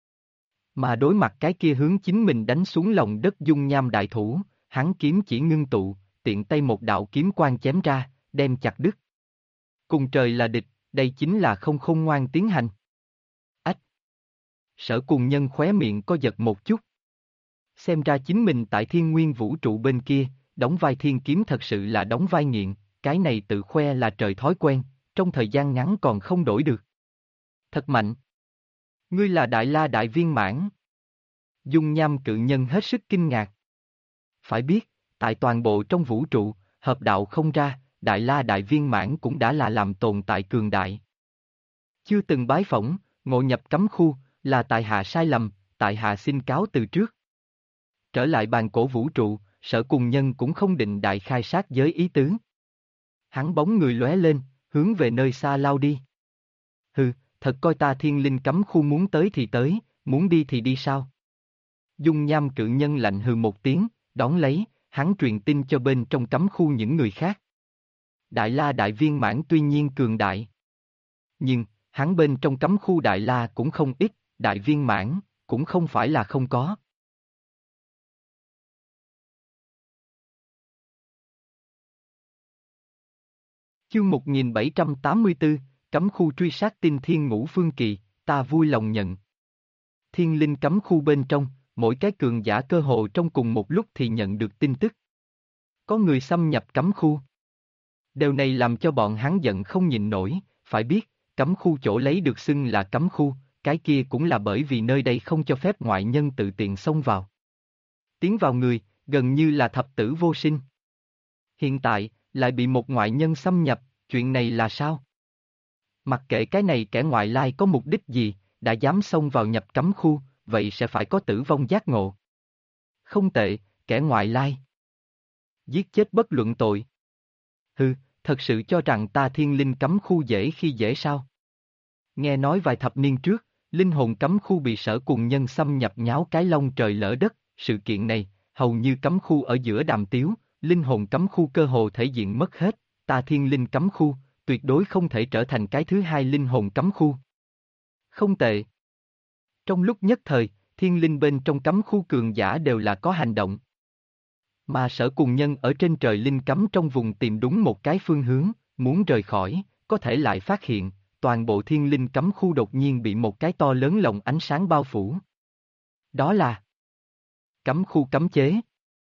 A: Mà đối mặt cái kia hướng chính mình đánh xuống lòng đất dung nham đại thủ, hắn kiếm chỉ ngưng tụ, tiện tay một đạo kiếm quang chém ra, đem chặt đứt. Cùng trời là địch, đây chính là không khôn ngoan tiến hành. Ách! Sở Cùng Nhân khóe miệng có giật một chút. Xem ra chính mình tại thiên nguyên vũ trụ bên kia, đóng vai thiên kiếm thật sự là đóng vai nghiện, cái này tự khoe là trời thói quen, trong thời gian ngắn còn không đổi được. Thật mạnh! Ngươi là Đại La Đại Viên Mãn. Dung nham cự nhân hết sức kinh ngạc. Phải biết, tại toàn bộ trong vũ trụ, hợp đạo không ra, Đại La Đại Viên Mãn cũng đã là làm tồn tại cường đại. Chưa từng bái phỏng, ngộ nhập cấm khu, là tại hạ sai lầm, tại hạ xin cáo từ trước. Trở lại bàn cổ vũ trụ, Sở Cùng Nhân cũng không định đại khai sát giới ý tứ. Hắn bóng người lóe lên, hướng về nơi xa lao đi. Hừ, thật coi ta thiên linh cấm khu muốn tới thì tới, muốn đi thì đi sao? Dung nham cự nhân lạnh hừ một tiếng, đón lấy, hắn truyền tin cho bên trong cấm khu những người khác. Đại La Đại Viên Mãn tuy nhiên cường đại. Nhưng, hắn bên trong cấm khu Đại La cũng không ít, Đại Viên Mãn, cũng không phải là không có. Chương 1784, cấm khu truy sát tinh thiên ngũ phương kỳ, ta vui lòng nhận. Thiên linh cấm khu bên trong, mỗi cái cường giả cơ hồ trong cùng một lúc thì nhận được tin tức. Có người xâm nhập cấm khu. Điều này làm cho bọn hắn giận không nhịn nổi, phải biết, cấm khu chỗ lấy được xưng là cấm khu, cái kia cũng là bởi vì nơi đây không cho phép ngoại nhân tự tiện xông vào. Tiến vào người, gần như là thập tử vô sinh. Hiện tại, lại bị một ngoại nhân xâm nhập, chuyện này là sao? Mặc kệ cái này kẻ ngoại lai có mục đích gì, đã dám xông vào nhập cấm khu, vậy sẽ phải có tử vong giác ngộ. Không tệ, kẻ ngoại lai. Giết chết bất luận tội. Hừ, thật sự cho rằng ta thiên linh cấm khu dễ khi dễ sao? Nghe nói vài thập niên trước, linh hồn cấm khu bị Sở Cùng Nhân xâm nhập nháo cái lông trời lỡ đất, sự kiện này, hầu như cấm khu ở giữa đàm tiếu, linh hồn cấm khu cơ hồ thể diện mất hết, ta thiên linh cấm khu, tuyệt đối không thể trở thành cái thứ hai linh hồn cấm khu. Không tệ. Trong lúc nhất thời, thiên linh bên trong cấm khu cường giả đều là có hành động. Mà Sở Cùng Nhân ở trên trời linh cấm trong vùng tìm đúng một cái phương hướng, muốn rời khỏi, có thể lại phát hiện, toàn bộ thiên linh cấm khu đột nhiên bị một cái to lớn lồng ánh sáng bao phủ. Đó là cấm khu cấm chế.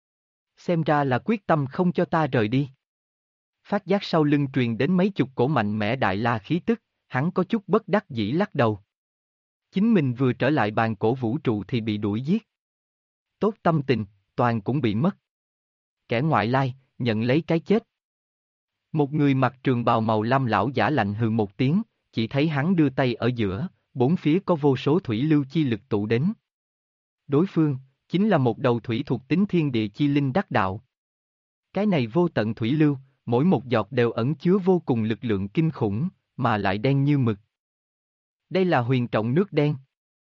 A: Xem ra là quyết tâm không cho ta rời đi. Phát giác sau lưng truyền đến mấy chục cổ mạnh mẽ đại la khí tức, hắn có chút bất đắc dĩ lắc đầu. Chính mình vừa trở lại bàn cổ vũ trụ thì bị đuổi giết. Tốt tâm tình, toàn cũng bị mất. Kẻ ngoại lai, nhận lấy cái chết. Một người mặc trường bào màu lam lão giả lạnh hừ một tiếng, chỉ thấy hắn đưa tay ở giữa, bốn phía có vô số thủy lưu chi lực tụ đến. Đối phương, chính là một đầu thủy thuộc tính thiên địa chi linh đắc đạo. Cái này vô tận thủy lưu, mỗi một giọt đều ẩn chứa vô cùng lực lượng kinh khủng, mà lại đen như mực. Đây là huyền trọng nước đen.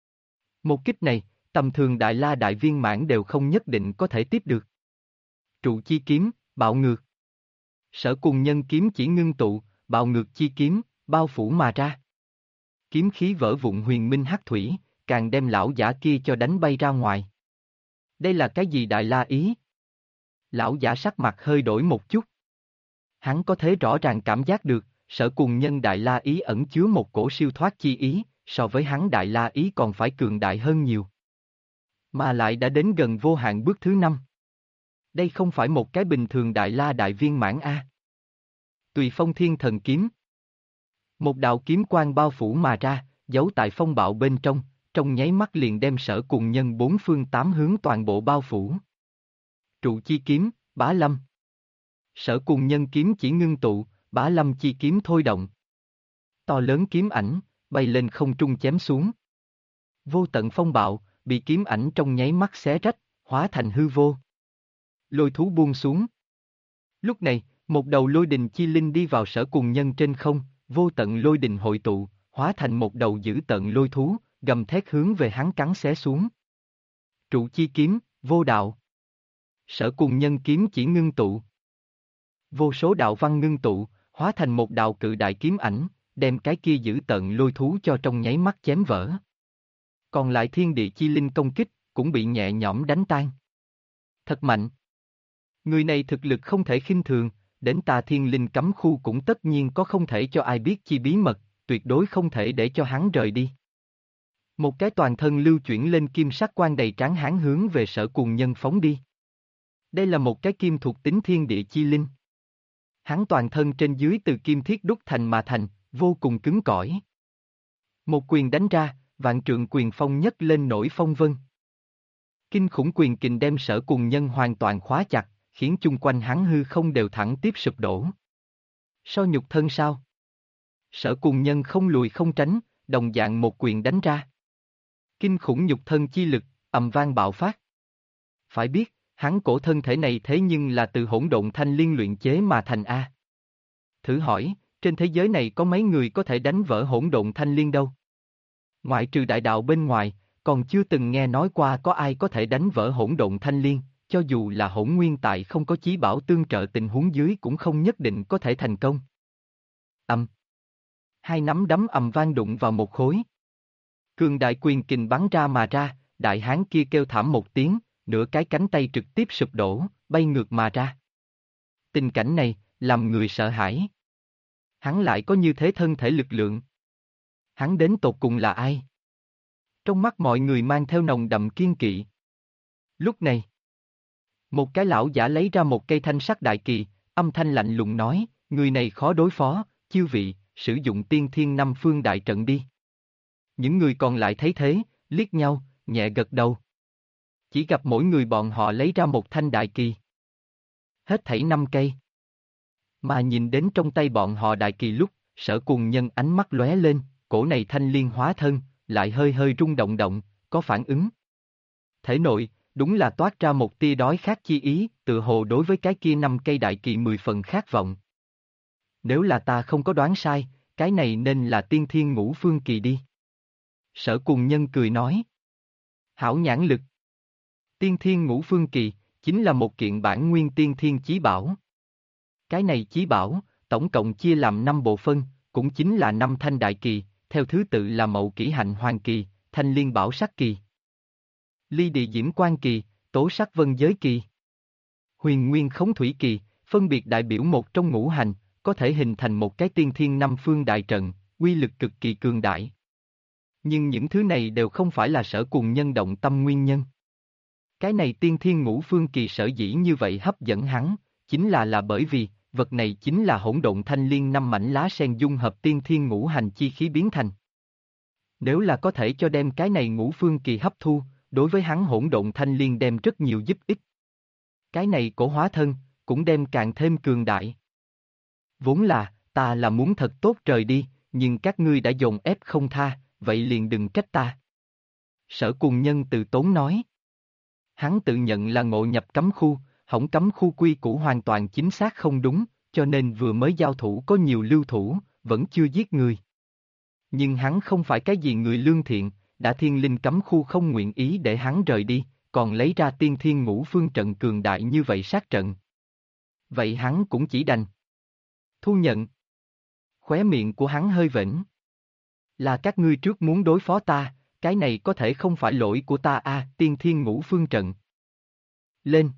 A: Một kích này, tầm thường Đại La Đại Viên Mãn đều không nhất định có thể tiếp được. Trụ chi kiếm, bạo ngược. Sở Cùng Nhân kiếm chỉ ngưng tụ, bạo ngược chi kiếm, bao phủ mà ra. Kiếm khí vỡ vụn huyền minh hắc thủy, càng đem lão giả kia cho đánh bay ra ngoài. Đây là cái gì Đại La ý? Lão giả sắc mặt hơi đổi một chút. Hắn có thể rõ ràng cảm giác được, Sở Cùng Nhân Đại La ý ẩn chứa một cổ siêu thoát chi ý, so với hắn Đại La ý còn phải cường đại hơn nhiều. Mà lại đã đến gần vô hạn bước thứ 5. Đây không phải một cái bình thường đại la đại viên mãn a. Tùy phong thiên thần kiếm. Một đạo kiếm quang bao phủ mà ra, giấu tại phong bạo bên trong nháy mắt liền đem Sở Cùng Nhân bốn phương tám hướng toàn bộ bao phủ. Trụ chi kiếm, Bá Lâm. Sở Cùng Nhân kiếm chỉ ngưng tụ, Bá Lâm chi kiếm thôi động. To lớn kiếm ảnh, bay lên không trung chém xuống. Vô tận phong bạo, bị kiếm ảnh trong nháy mắt xé rách, hóa thành hư vô. Lôi thú buông xuống. Lúc này, một đầu lôi đình chi linh đi vào Sở Cùng Nhân trên không, vô tận lôi đình hội tụ, hóa thành một đầu dữ tận lôi thú, gầm thét hướng về hắn cắn xé xuống. Trụ chi kiếm, vô đạo. Sở Cùng Nhân kiếm chỉ ngưng tụ. Vô số đạo văn ngưng tụ, hóa thành một đạo cự đại kiếm ảnh, đem cái kia dữ tận lôi thú cho trong nháy mắt chém vỡ. Còn lại thiên địa chi linh công kích, cũng bị nhẹ nhõm đánh tan. Thật mạnh. Người này thực lực không thể khinh thường, đến Tà Thiên Linh cấm khu cũng tất nhiên có không thể cho ai biết chi bí mật, tuyệt đối không thể để cho hắn rời đi. Một cái toàn thân lưu chuyển lên kim sắc quan đầy tráng hán hướng về Sở Cùng Nhân phóng đi. Đây là một cái kim thuộc tính thiên địa chi linh. Hắn toàn thân trên dưới từ kim thiết đúc thành mà thành, vô cùng cứng cỏi. Một quyền đánh ra, vạn trượng quyền phong nhấc lên nổi phong vân. Kinh khủng quyền kình đem Sở Cùng Nhân hoàn toàn khóa chặt, khiến chung quanh hắn hư không đều thẳng tiếp sụp đổ. So nhục thân sao? Sở Cùng Nhân không lùi không tránh, đồng dạng một quyền đánh ra. Kinh khủng nhục thân chi lực, ầm vang bạo phát. Phải biết, hắn cổ thân thể này thế nhưng là từ hỗn độn thanh liên luyện chế mà thành A. Thử hỏi, trên thế giới này có mấy người có thể đánh vỡ hỗn độn thanh liên đâu? Ngoại trừ đại đạo bên ngoài, còn chưa từng nghe nói qua có ai có thể đánh vỡ hỗn độn thanh liên, cho dù là hỗn nguyên tại không có chí bảo tương trợ tình huống dưới cũng không nhất định có thể thành công. Hai nắm đấm ầm vang đụng vào một khối. Cường đại quyền kình bắn ra mà ra, đại hán kia kêu thảm một tiếng, nửa cái cánh tay trực tiếp sụp đổ, bay ngược mà ra. Tình cảnh này, làm người sợ hãi. Hắn lại có như thế thân thể lực lượng. Hắn đến tột cùng là ai? Trong mắt mọi người mang theo nồng đậm kiên kỵ. Lúc này, một cái lão giả lấy ra một cây thanh sắc đại kỳ, âm thanh lạnh lùng nói, người này khó đối phó, chư vị, sử dụng tiên thiên năm phương đại trận đi. Những người còn lại thấy thế, liếc nhau, nhẹ gật đầu. Chỉ gặp mỗi người bọn họ lấy ra một thanh đại kỳ. Hết thảy 5 cây. Mà nhìn đến trong tay bọn họ đại kỳ lúc, Sở Cùng Nhân ánh mắt lóe lên, cổ này thanh liên hóa thân, lại hơi hơi rung động động, có phản ứng. Thể nội, đúng là toát ra một tia đói khát chi ý, tự hồ đối với cái kia 5 cây đại kỳ 10 phần khát vọng. Nếu là ta không có đoán sai, cái này nên là tiên thiên ngũ phương kỳ đi. Sở Cùng Nhân cười nói. Hảo nhãn lực. Tiên thiên ngũ phương kỳ, chính là một kiện bản nguyên tiên thiên chí bảo. Cái này chí bảo, tổng cộng chia làm 5 bộ phân, cũng chính là 5 thanh đại kỳ, theo thứ tự là Mậu Kỷ Hạnh Hoàng Kỳ, Thanh Liên Bảo Sắc Kỳ, Ly Địa Diễm Quan Kỳ, Tố Sắc Vân Giới Kỳ, Huyền Nguyên Khống Thủy Kỳ, phân biệt đại biểu một trong ngũ hành, có thể hình thành một cái tiên thiên năm phương đại trận, uy lực cực kỳ cường đại. Nhưng những thứ này đều không phải là Sở Cùng Nhân động tâm nguyên nhân. Cái này tiên thiên ngũ phương kỳ sở dĩ như vậy hấp dẫn hắn, chính là bởi vì, vật này chính là hỗn độn thanh liên 5 mảnh lá sen dung hợp tiên thiên ngũ hành chi khí biến thành. Nếu là có thể cho đem cái này ngũ phương kỳ hấp thu, đối với hắn hỗn độn thanh liên đem rất nhiều giúp ích. Cái này cổ hóa thân, cũng đem càng thêm cường đại. Vốn là, ta là muốn thật tốt rời đi, nhưng các ngươi đã dồn ép không tha, vậy liền đừng trách ta. Sở Cùng Nhân từ tốn nói. Hắn tự nhận là ngộ nhập cấm khu, hỏng cấm khu quy củ hoàn toàn chính xác không đúng, cho nên vừa mới giao thủ có nhiều lưu thủ, vẫn chưa giết người. Nhưng hắn không phải cái gì người lương thiện, đã thiên linh cấm khu không nguyện ý để hắn rời đi, còn lấy ra tiên thiên ngũ phương trận cường đại như vậy sát trận. Vậy hắn cũng chỉ đành thu nhận. Khóe miệng của hắn hơi vểnh. Là các ngươi trước muốn đối phó ta, cái này có thể không phải lỗi của ta tiên thiên ngũ phương trận. Lên.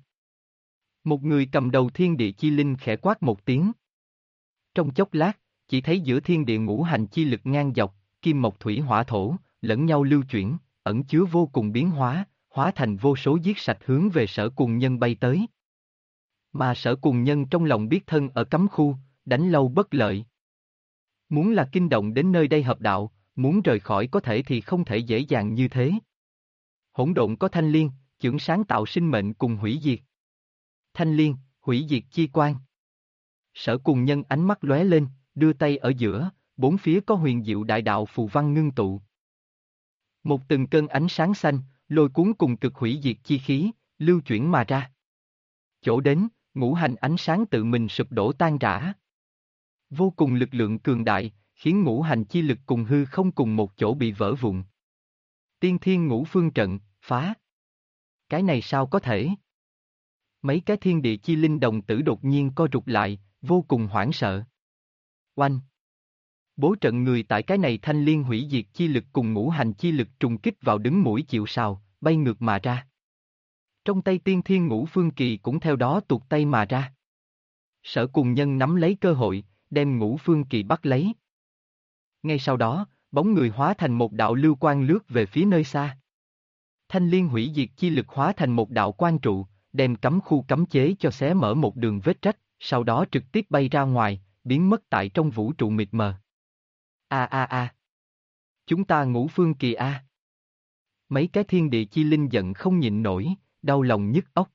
A: Một người cầm đầu thiên địa chi linh khẽ quát một tiếng. Trong chốc lát, chỉ thấy giữa thiên địa ngũ hành chi lực ngang dọc, kim mộc thủy hỏa thổ, lẫn nhau lưu chuyển, ẩn chứa vô cùng biến hóa, hóa thành vô số giết sạch hướng về Sở Cuồng Nhân bay tới. Mà Sở Cuồng Nhân trong lòng biết thân ở cấm khu, đánh lâu bất lợi. Muốn là kinh động đến nơi đây hợp đạo, muốn rời khỏi có thể thì không thể dễ dàng như thế. Hỗn độn có thanh liên, chưởng sáng tạo sinh mệnh cùng hủy diệt. Thanh liên, hủy diệt chi quan. Sở Cuồng Nhân ánh mắt lóe lên, đưa tay ở giữa, bốn phía có huyền diệu đại đạo phù văn ngưng tụ. Một từng cơn ánh sáng xanh, lôi cuốn cùng cực hủy diệt chi khí, lưu chuyển mà ra. Chỗ đến, ngũ hành ánh sáng tự mình sụp đổ tan rã. Vô cùng lực lượng cường đại, khiến ngũ hành chi lực cùng hư không cùng một chỗ bị vỡ vụn. Tiên thiên ngũ phương trận, phá. Cái này sao có thể? Mấy cái thiên địa chi linh đồng tử đột nhiên co rụt lại, vô cùng hoảng sợ. Oanh! Bố trận người tại cái này thanh liên hủy diệt chi lực cùng ngũ hành chi lực trùng kích vào đứng mũi chịu sào, bay ngược mà ra. Trong tay tiên thiên ngũ phương kỳ cũng theo đó tuột tay mà ra. Sở Cuồng Nhân nắm lấy cơ hội, đem ngũ phương kỳ bắt lấy. Ngay sau đó, bóng người hóa thành một đạo lưu quang lướt về phía nơi xa. Thanh liên hủy diệt chi lực hóa thành một đạo quang trụ, đem cấm khu cấm chế cho xé mở một đường vết rách, sau đó trực tiếp bay ra ngoài, biến mất tại trong vũ trụ mịt mờ. A. Chúng ta ngũ phương kỳ a. Mấy cái thiên địa chi linh giận không nhịn nổi, đau lòng nhức óc.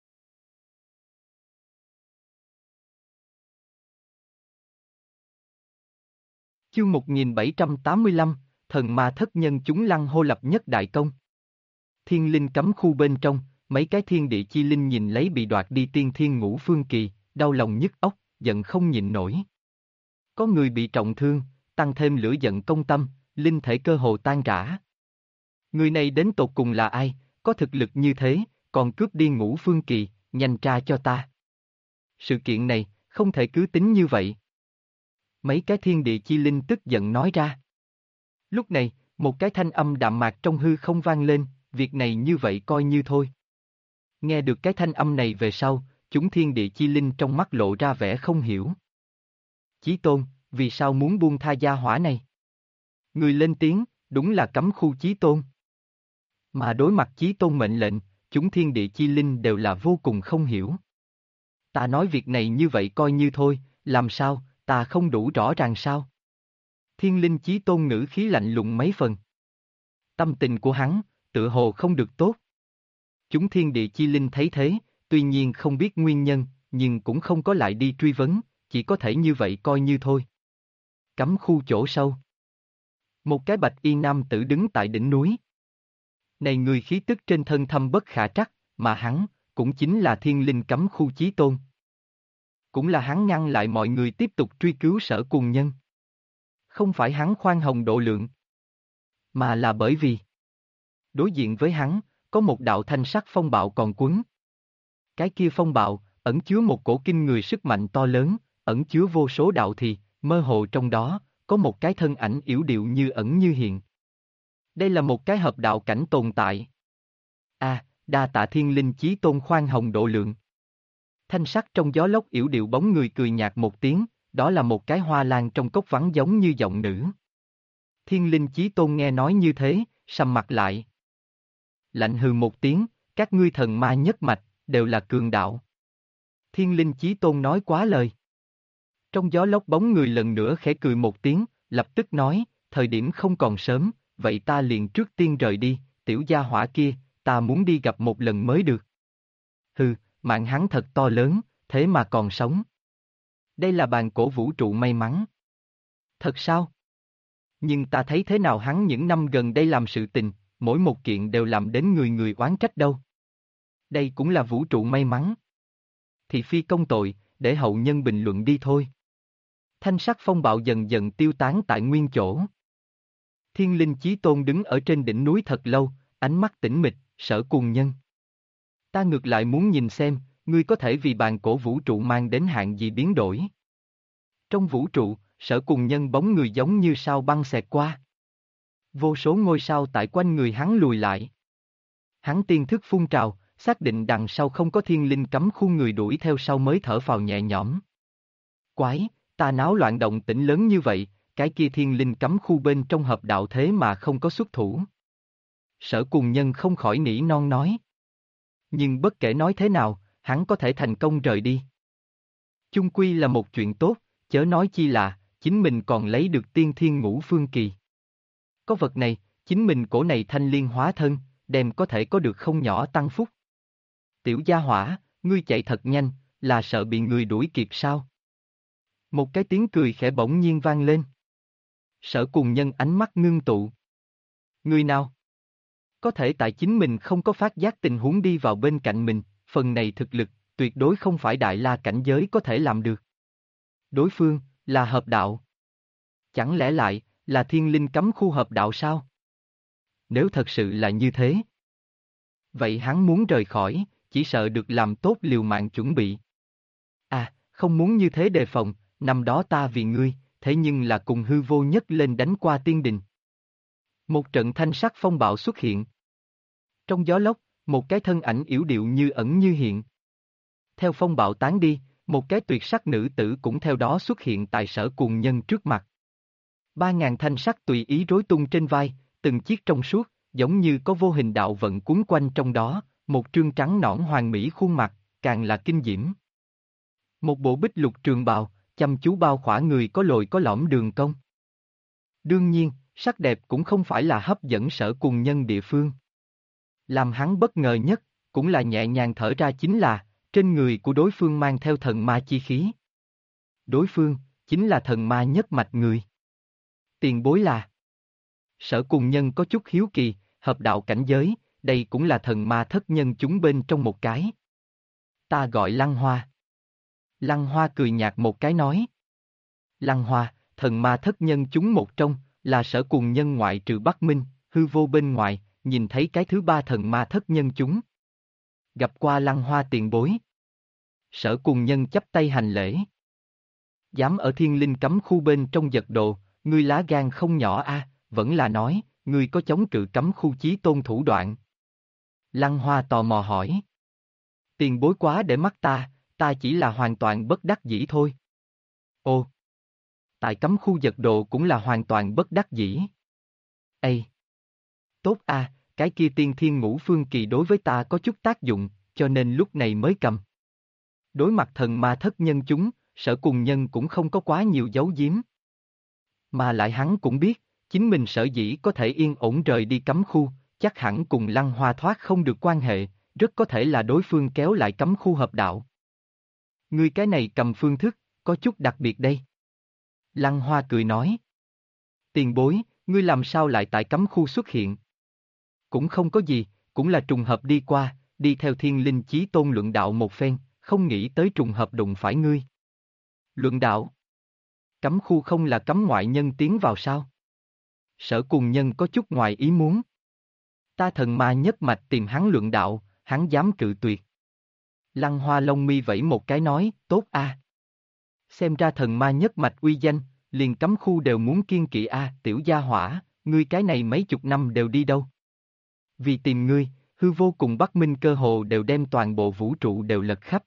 A: Chương 1785, thần ma thất nhân chúng lăng hô lập nhất đại công. Thiên linh cấm khu bên trong, mấy cái thiên địa chi linh nhìn lấy bị đoạt đi tiên thiên ngũ phương kỳ, đau lòng nhức óc, giận không nhịn nổi. Có người bị trọng thương, tăng thêm lửa giận công tâm, linh thể cơ hồ tan rã. Người này đến tột cùng là ai, có thực lực như thế, còn cướp đi ngũ phương kỳ, nhanh tra cho ta. Sự kiện này, không thể cứ tính như vậy. Mấy cái thiên địa chi linh tức giận nói ra. Lúc này, một cái thanh âm đạm mạc trong hư không vang lên, việc này như vậy coi như thôi. Nghe được cái thanh âm này về sau, chúng thiên địa chi linh trong mắt lộ ra vẻ không hiểu. Chí Tôn, vì sao muốn buông tha gia hỏa này? Người lên tiếng, đúng là cấm khu Chí Tôn. Mà đối mặt Chí Tôn mệnh lệnh, chúng thiên địa chi linh đều là vô cùng không hiểu. Ta nói việc này như vậy coi như thôi, làm sao, ta không đủ rõ ràng sao? Thiên linh Chí Tôn ngữ khí lạnh lùng mấy phần. Tâm tình của hắn, tựa hồ không được tốt. Chúng thiên địa chi linh thấy thế, tuy nhiên không biết nguyên nhân, nhưng cũng không có lại đi truy vấn, chỉ có thể như vậy coi như thôi. Cấm khu chỗ sâu. Một cái bạch y nam tử đứng tại đỉnh núi. Này người khí tức trên thân thâm bất khả trắc, mà hắn, cũng chính là thiên linh cấm khu Chí Tôn. Cũng là hắn ngăn lại mọi người tiếp tục truy cứu Sở Cuồng Nhân. Không phải hắn khoan hồng độ lượng, mà là bởi vì đối diện với hắn, có một đạo thanh sắc phong bạo còn quấn. Cái kia phong bạo, ẩn chứa một cổ kinh người sức mạnh to lớn, ẩn chứa vô số đạo thì, mơ hồ trong đó, có một cái thân ảnh yểu điệu như ẩn như hiện. Đây là một cái hợp đạo cảnh tồn tại. Đa tạ thiên linh Chí Tôn khoan hồng độ lượng. Thanh sắc trong gió lốc yểu điệu bóng người cười nhạt một tiếng, đó là một cái hoa lan trong cốc vắng giống như giọng nữ. Thiên linh Chí Tôn nghe nói như thế, sầm mặt lại. Lạnh hừ một tiếng, các ngươi thần ma nhất mạch, đều là cường đạo. Thiên linh Chí Tôn nói quá lời. Trong gió lốc bóng người lần nữa khẽ cười một tiếng, lập tức nói, thời điểm không còn sớm, vậy ta liền trước tiên rời đi, tiểu gia hỏa kia, ta muốn đi gặp một lần mới được. Hừ, mạng hắn thật to lớn, thế mà còn sống. Đây là bàn cổ vũ trụ may mắn. Thật sao? Nhưng ta thấy thế nào hắn những năm gần đây làm sự tình, mỗi một kiện đều làm đến người người oán trách đâu. Đây cũng là vũ trụ may mắn. Thị phi công tội, để hậu nhân bình luận đi thôi. Thanh sắc phong bạo dần dần tiêu tán tại nguyên chỗ. Thiên linh Chí Tôn đứng ở trên đỉnh núi thật lâu, ánh mắt tĩnh mịch, Sở Cuồng Nhân. Ta ngược lại muốn nhìn xem, ngươi có thể vì bàn cổ vũ trụ mang đến hạn gì biến đổi. Trong vũ trụ, Sở Cuồng Nhân bóng người giống như sao băng xẹt qua. Vô số ngôi sao tại quanh người hắn lùi lại. Hắn tiên thức phun trào, xác định đằng sau không có thiên linh cấm khu người đuổi theo sau mới thở phào nhẹ nhõm. Quái, ta náo loạn động tĩnh lớn như vậy, cái kia thiên linh cấm khu bên trong hợp đạo thế mà không có xuất thủ. Sở Cùng Nhân không khỏi nỉ non nói. Nhưng bất kể nói thế nào, hắn có thể thành công rời đi. Chung quy là một chuyện tốt, chớ nói chi là, chính mình còn lấy được tiên thiên ngũ phương kỳ. Có vật này, chính mình cổ này thanh liên hóa thân, đem có thể có được không nhỏ tăng phúc. Tiểu gia hỏa, ngươi chạy thật nhanh, là sợ bị người đuổi kịp sao? Một cái tiếng cười khẽ bỗng nhiên vang lên. Sở Cùng Nhân ánh mắt ngưng tụ. Người nào? Có thể tại chính mình không có phát giác tình huống đi vào bên cạnh mình, phần này thực lực, tuyệt đối không phải đại la cảnh giới có thể làm được. Đối phương, là hợp đạo. Chẳng lẽ lại, là thiên linh cấm khu hợp đạo sao? Nếu thật sự là như thế. Vậy hắn muốn rời khỏi, chỉ sợ được làm tốt liều mạng chuẩn bị. À, không muốn như thế đề phòng, năm đó ta vì ngươi, thế nhưng là cùng hư vô nhất lên đánh qua tiên đình. Một trận thanh sắc phong bạo xuất hiện. Trong gió lốc, một cái thân ảnh yểu điệu như ẩn như hiện. Theo phong bạo tán đi, một cái tuyệt sắc nữ tử cũng theo đó xuất hiện tại Sở Cùng Nhân trước mặt. 3.000 thanh sắc tùy ý rối tung trên vai, từng chiếc trong suốt, giống như có vô hình đạo vận cuốn quanh trong đó, một trương trắng nõn hoàn mỹ khuôn mặt, càng là kinh diễm. Một bộ bích lục trường bào, chăm chú bao khỏa người có lồi có lõm đường cong. Đương nhiên, sắc đẹp cũng không phải là hấp dẫn Sở Cùng Nhân địa phương. Làm hắn bất ngờ nhất, cũng là nhẹ nhàng thở ra chính là, trên người của đối phương mang theo thần ma chi khí. Đối phương, chính là thần ma nhất mạch người. Tiền bối là. Sở Cùng Nhân có chút hiếu kỳ, hợp đạo cảnh giới, đây cũng là thần ma thất nhân chúng bên trong một cái. Ta gọi Lăng Hoa. Lăng Hoa cười nhạt một cái nói. Lăng Hoa, thần ma thất nhân chúng một trong, là Sở Cùng Nhân ngoại trừ Bắc Minh, hư vô bên ngoài, nhìn thấy cái thứ ba thần ma thất nhân chúng. Gặp qua Lăng Hoa tiền bối. Sở Cùng Nhân chắp tay hành lễ. Dám ở thiên linh cấm khu bên trong giật đồ, ngươi lá gan không nhỏ a, vẫn là nói, ngươi có chống cự cấm khu chí tôn thủ đoạn. Lăng Hoa tò mò hỏi. Tiền bối quá để mắt ta chỉ là hoàn toàn bất đắc dĩ thôi. Ồ! Tại cấm khu giật đồ cũng là hoàn toàn bất đắc dĩ. Ê! Tốt a, cái kia tiên thiên ngũ phương kỳ đối với ta có chút tác dụng, cho nên lúc này mới cầm. Đối mặt thần ma thất nhân chúng, Sở Cùng Nhân cũng không có quá nhiều giấu giếm. Mà lại hắn cũng biết, chính mình sở dĩ có thể yên ổn rời đi cấm khu, chắc hẳn cùng Lăng Hoa thoát không được quan hệ, rất có thể là đối phương kéo lại cấm khu hợp đạo. Ngươi cái này cầm phương thức, có chút đặc biệt đây. Lăng Hoa cười nói. Tiền bối, ngươi làm sao lại tại cấm khu xuất hiện? Cũng không có gì, cũng là trùng hợp đi qua, đi theo thiên linh chí tôn luận đạo một phen, không nghĩ tới trùng hợp đụng phải ngươi. Luận đạo? Cấm khu không là cấm ngoại nhân tiến vào sao? Sở Cùng Nhân có chút ngoài ý muốn. Ta thần ma nhất mạch tìm hắn luận đạo, hắn dám cự tuyệt. Lăng Hoa lông mi vẫy một cái nói, tốt a. Xem ra thần ma nhất mạch uy danh, liền cấm khu đều muốn kiêng kỵ a, tiểu gia hỏa, ngươi cái này mấy chục năm đều đi đâu? Vì tìm ngươi, hư vô cùng Bắc Minh cơ hồ đều đem toàn bộ vũ trụ đều lật khắp.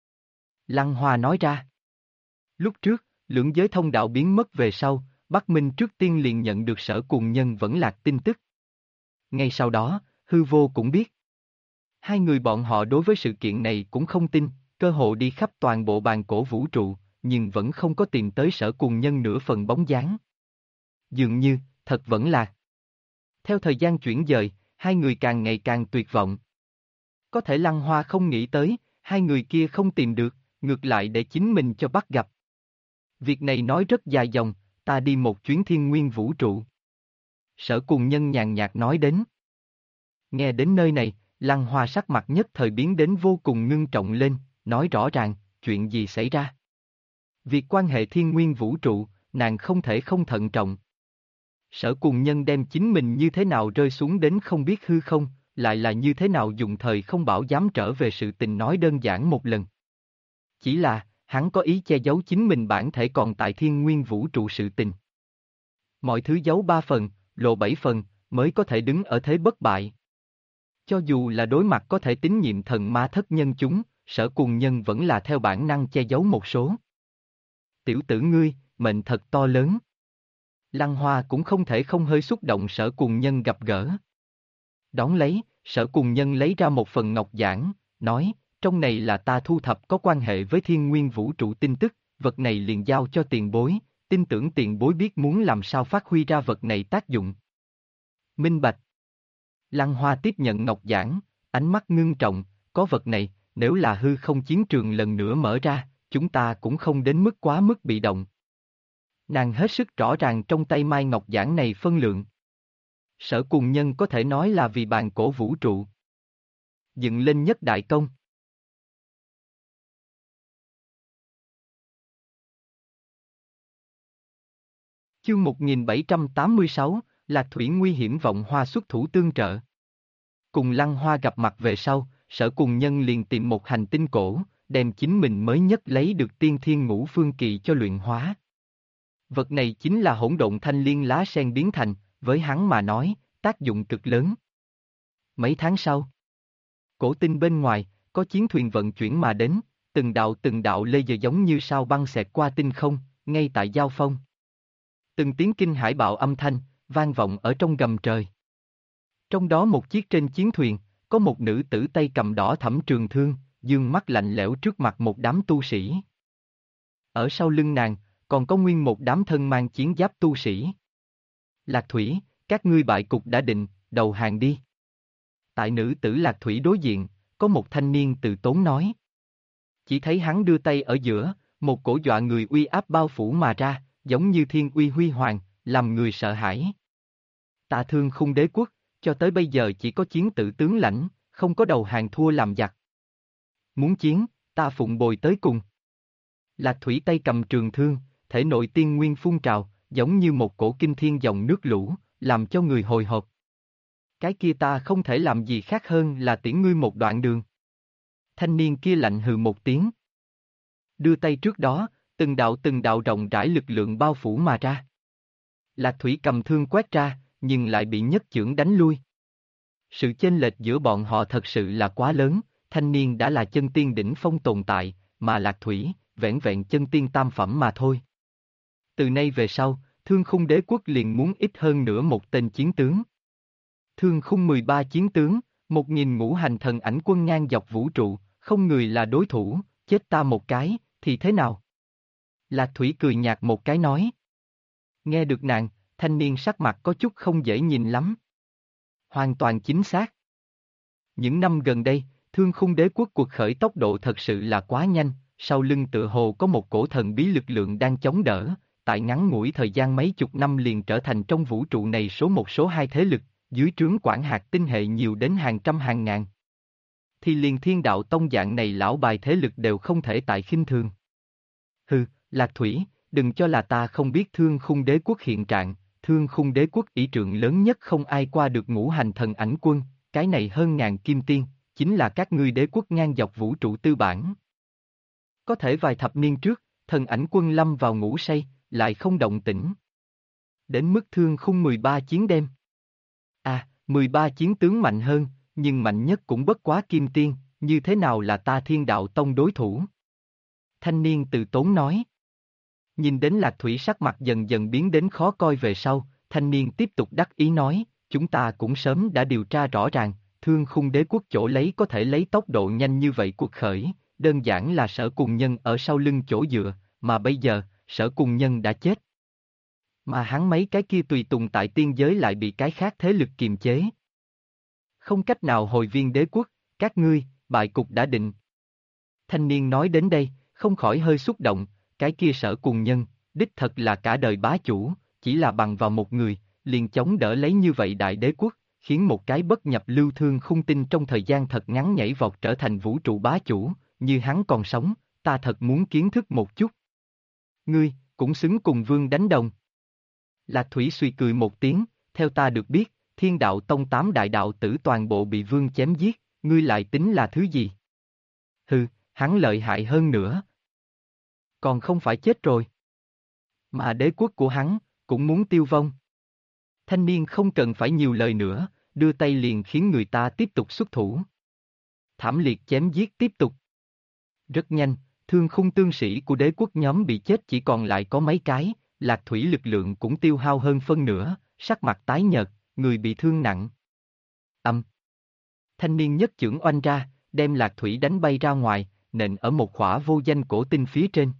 A: Lăng Hoa nói ra. Lúc trước, lưỡng giới thông đạo biến mất về sau, Bắc Minh trước tiên liền nhận được Sở Cùng Nhân vẫn lạc tin tức. Ngay sau đó, hư vô cũng biết. Hai người bọn họ đối với sự kiện này cũng không tin, cơ hồ đi khắp toàn bộ bàn cổ vũ trụ, nhưng vẫn không có tìm tới Sở Cùng Nhân nửa phần bóng dáng. Dường như, thật vẫn lạc. Theo thời gian chuyển dời, hai người càng ngày càng tuyệt vọng. Có thể Lăng Hoa không nghĩ tới, hai người kia không tìm được, ngược lại để chính mình cho bắt gặp. Việc này nói rất dài dòng, ta đi một chuyến thiên nguyên vũ trụ. Sở Cùng Nhân nhàn nhạt nói đến. Nghe đến nơi này, Lăng Hoa sắc mặt nhất thời biến đến vô cùng ngưng trọng lên, nói rõ ràng, chuyện gì xảy ra. Việc quan hệ thiên nguyên vũ trụ, nàng không thể không thận trọng. Sở Cùng Nhân đem chính mình như thế nào rơi xuống đến không biết hư không, lại là như thế nào dùng thời không bảo dám trở về sự tình nói đơn giản một lần. Chỉ là, hắn có ý che giấu chính mình bản thể còn tại thiên nguyên vũ trụ sự tình. Mọi thứ giấu 3 phần, lộ 7 phần, mới có thể đứng ở thế bất bại. Cho dù là đối mặt có thể tín nhiệm thần ma thất nhân chúng, Sở Cùng Nhân vẫn là theo bản năng che giấu một số. Tiểu tử ngươi, mệnh thật to lớn. Lăng Hoa cũng không thể không hơi xúc động Sở Cùng Nhân gặp gỡ. Đón lấy, Sở Cùng Nhân lấy ra một phần ngọc giản, nói, trong này là ta thu thập có quan hệ với thiên nguyên vũ trụ tin tức, vật này liền giao cho tiền bối, tin tưởng tiền bối biết muốn làm sao phát huy ra vật này tác dụng. Minh bạch. Lăng Hoa tiếp nhận ngọc giản, ánh mắt ngưng trọng, có vật này, nếu là hư không chiến trường lần nữa mở ra, chúng ta cũng không đến mức quá mức bị động. Nàng hết sức rõ ràng trong tay mai ngọc giản này phân lượng. Sở Cùng Nhân có thể nói là vì bàn cổ vũ trụ. Dựng lên nhất đại công. Chương 1786, Lạc Thủy nguy hiểm vọng hoa xuất thủ tương trợ. Cùng Lăng Hoa gặp mặt về sau, Sở Cùng Nhân liền tìm một hành tinh cổ, đem chính mình mới nhất lấy được tiên thiên ngũ phương kỳ cho luyện hóa. Vật này chính là hỗn độn thanh liên lá sen biến thành, với hắn mà nói, tác dụng cực lớn. Mấy tháng sau, cổ tinh bên ngoài, có chiến thuyền vận chuyển mà đến, từng đạo laser giống như sao băng xẹt qua tinh không, ngay tại giao phong. Từng tiếng kinh hải bạo âm thanh, vang vọng ở trong gầm trời. Trong đó một chiếc trên chiến thuyền, có một nữ tử tay cầm đỏ thẫm trường thương, dương mắt lạnh lẽo trước mặt một đám tu sĩ. Ở sau lưng nàng, còn có nguyên một đám thân mang chiến giáp tu sĩ. Lạc Thủy, các ngươi bại cục đã định, đầu hàng đi. Tại nữ tử Lạc Thủy đối diện, có một thanh niên từ tốn nói. Chỉ thấy hắn đưa tay ở giữa, một cổ dọa người uy áp bao phủ mà ra, giống như thiên uy huy hoàng, làm người sợ hãi. Ta Thương Khung Đế quốc, cho tới bây giờ chỉ có chiến tử tướng lãnh, không có đầu hàng thua làm giặc. Muốn chiến, ta phụng bồi tới cùng. Lạc Thủy tay cầm trường thương, thể nội tiên nguyên phun trào, giống như một cổ kinh thiên dòng nước lũ, làm cho người hồi hộp. Cái kia ta không thể làm gì khác hơn là tiễn ngươi một đoạn đường. Thanh niên kia lạnh hừ một tiếng. Đưa tay trước đó, từng đạo rộng rãi lực lượng bao phủ mà ra. Lạc Thủy cầm thương quét ra, nhưng lại bị nhất chưởng đánh lui. Sự chênh lệch giữa bọn họ thật sự là quá lớn, thanh niên đã là chân tiên đỉnh phong tồn tại, mà Lạc Thủy, vẻn vẹn chân tiên tam phẩm mà thôi. Từ nay về sau, Thương Khung Đế quốc liền muốn ít hơn nữa một tên chiến tướng. Thương Khung 13 chiến tướng, 1000 ngũ hành thần ảnh quân ngang dọc vũ trụ, không người là đối thủ, chết ta một cái, thì thế nào? Lạc Thủy cười nhạt một cái nói. Nghe được nàng, thanh niên sắc mặt có chút không dễ nhìn lắm. Hoàn toàn chính xác. Những năm gần đây, Thương Khung Đế quốc cuộc khởi tốc độ thật sự là quá nhanh, sau lưng tựa hồ có một cổ thần bí lực lượng đang chống đỡ, tại ngắn ngủi thời gian mấy chục năm liền trở thành trong vũ trụ này số một số hai thế lực, dưới trướng quản hạt tinh hệ nhiều đến hàng trăm hàng ngàn. Thì liền Thiên Đạo Tông dạng này lão bài thế lực đều không thể tại khinh thường. Hừ, Lạc Thủy, đừng cho là ta không biết Thương Khung Đế quốc hiện trạng, Thương Khung Đế quốc ỷ trượng lớn nhất không ai qua được ngũ hành thần ảnh quân, cái này hơn ngàn kim tiên, chính là các ngươi đế quốc ngang dọc vũ trụ tư bản. Có thể vài thập niên trước, thần ảnh quân lâm vào ngủ say, lại không động tĩnh. Đến mức Thương Khung 13 chiến đem. 13 chiến tướng mạnh hơn, nhưng mạnh nhất cũng bất quá kim tiên, như thế nào là ta Thiên Đạo Tông đối thủ? Thanh niên từ tốn nói. Nhìn đến Lạc Thủy sắc mặt dần dần biến đến khó coi về sau, thanh niên tiếp tục đắc ý nói, chúng ta cũng sớm đã điều tra rõ ràng, Thương Khung Đế quốc chỗ lấy có thể lấy tốc độ nhanh như vậy cuộc khởi, đơn giản là Sở Cùng Nhân ở sau lưng chỗ dựa, mà bây giờ, Sở Cùng Nhân đã chết. Mà hắn mấy cái kia tùy tùng tại tiên giới lại bị cái khác thế lực kiềm chế. Không cách nào hồi viên đế quốc, các ngươi, bại cục đã định. Thanh niên nói đến đây, không khỏi hơi xúc động, cái kia Sở Cùng Nhân, đích thật là cả đời bá chủ, chỉ là bằng vào một người, liền chống đỡ lấy như vậy đại đế quốc, khiến một cái bất nhập lưu Thương Khung tinh trong thời gian thật ngắn nhảy vọt trở thành vũ trụ bá chủ, như hắn còn sống, ta thật muốn kiến thức một chút. Ngươi, cũng xứng cùng vương đánh đồng. Lạc Thủy suy cười một tiếng, theo ta được biết, Thiên Đạo Tông 8 đại đạo tử toàn bộ bị vương chém giết, ngươi lại tính là thứ gì? Hừ, hắn lợi hại hơn nữa. Còn không phải chết rồi. Mà đế quốc của hắn, cũng muốn tiêu vong. Thanh niên không cần phải nhiều lời nữa, đưa tay liền khiến người ta tiếp tục xuất thủ. Thảm liệt chém giết tiếp tục. Rất nhanh, Thương Khung tướng sĩ của đế quốc nhóm bị chết chỉ còn lại có mấy cái, Lạc Thủy lực lượng cũng tiêu hao hơn phân nửa, sắc mặt tái nhợt, người bị thương nặng. Âm. Thanh niên nhất chưởng oanh ra, đem Lạc Thủy đánh bay ra ngoài, nện ở một khỏa vô danh cổ tinh phía trên.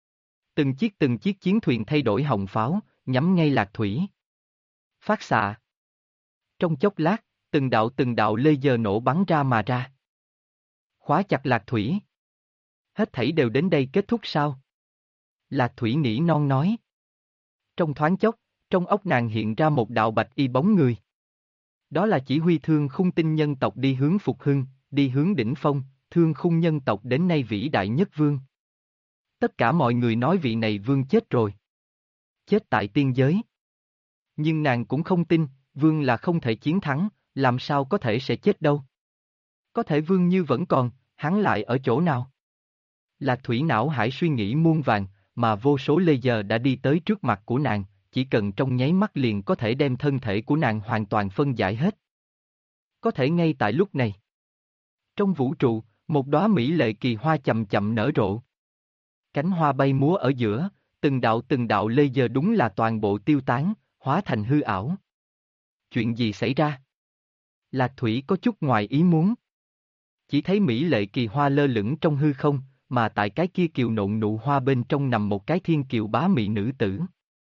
A: Từng chiếc chiến thuyền thay đổi hồng pháo, nhắm ngay Lạc Thủy. Phát xạ. Trong chốc lát, từng đạo laser nổ bắn ra mà ra. Khóa chặt Lạc Thủy. Hết thảy đều đến đây kết thúc sao? Lạc Thủy nỉ non nói. Trong thoáng chốc, trong óc nàng hiện ra một đạo bạch y bóng người. Đó là chỉ huy thương khung tinh nhân tộc đi hướng phục hưng, đi hướng đỉnh phong, thương khung nhân tộc đến nay vĩ đại nhất vương. Tất cả mọi người nói vị này vương chết rồi. Chết tại tiên giới. Nhưng nàng cũng không tin, vương là không thể chiến thắng, làm sao có thể sẽ chết đâu. Có thể vương như vẫn còn, hắn lại ở chỗ nào? Lạc Thủy não hải suy nghĩ muôn vàn, mà vô số laser đã đi tới trước mặt của nàng, chỉ cần trong nháy mắt liền có thể đem thân thể của nàng hoàn toàn phân giải hết. Có thể ngay tại lúc này. Trong vũ trụ, một đóa mỹ lệ kỳ hoa chậm chậm nở rộ. Cánh hoa bay múa ở giữa, từng đạo laser đúng là toàn bộ tiêu tán, hóa thành hư ảo. Chuyện gì xảy ra? Lạc Thủy có chút ngoài ý muốn. Chỉ thấy mỹ lệ kỳ hoa lơ lửng trong hư không, mà tại cái kia kiều nộn nụ hoa bên trong nằm một cái thiên kiều bá mị nữ tử.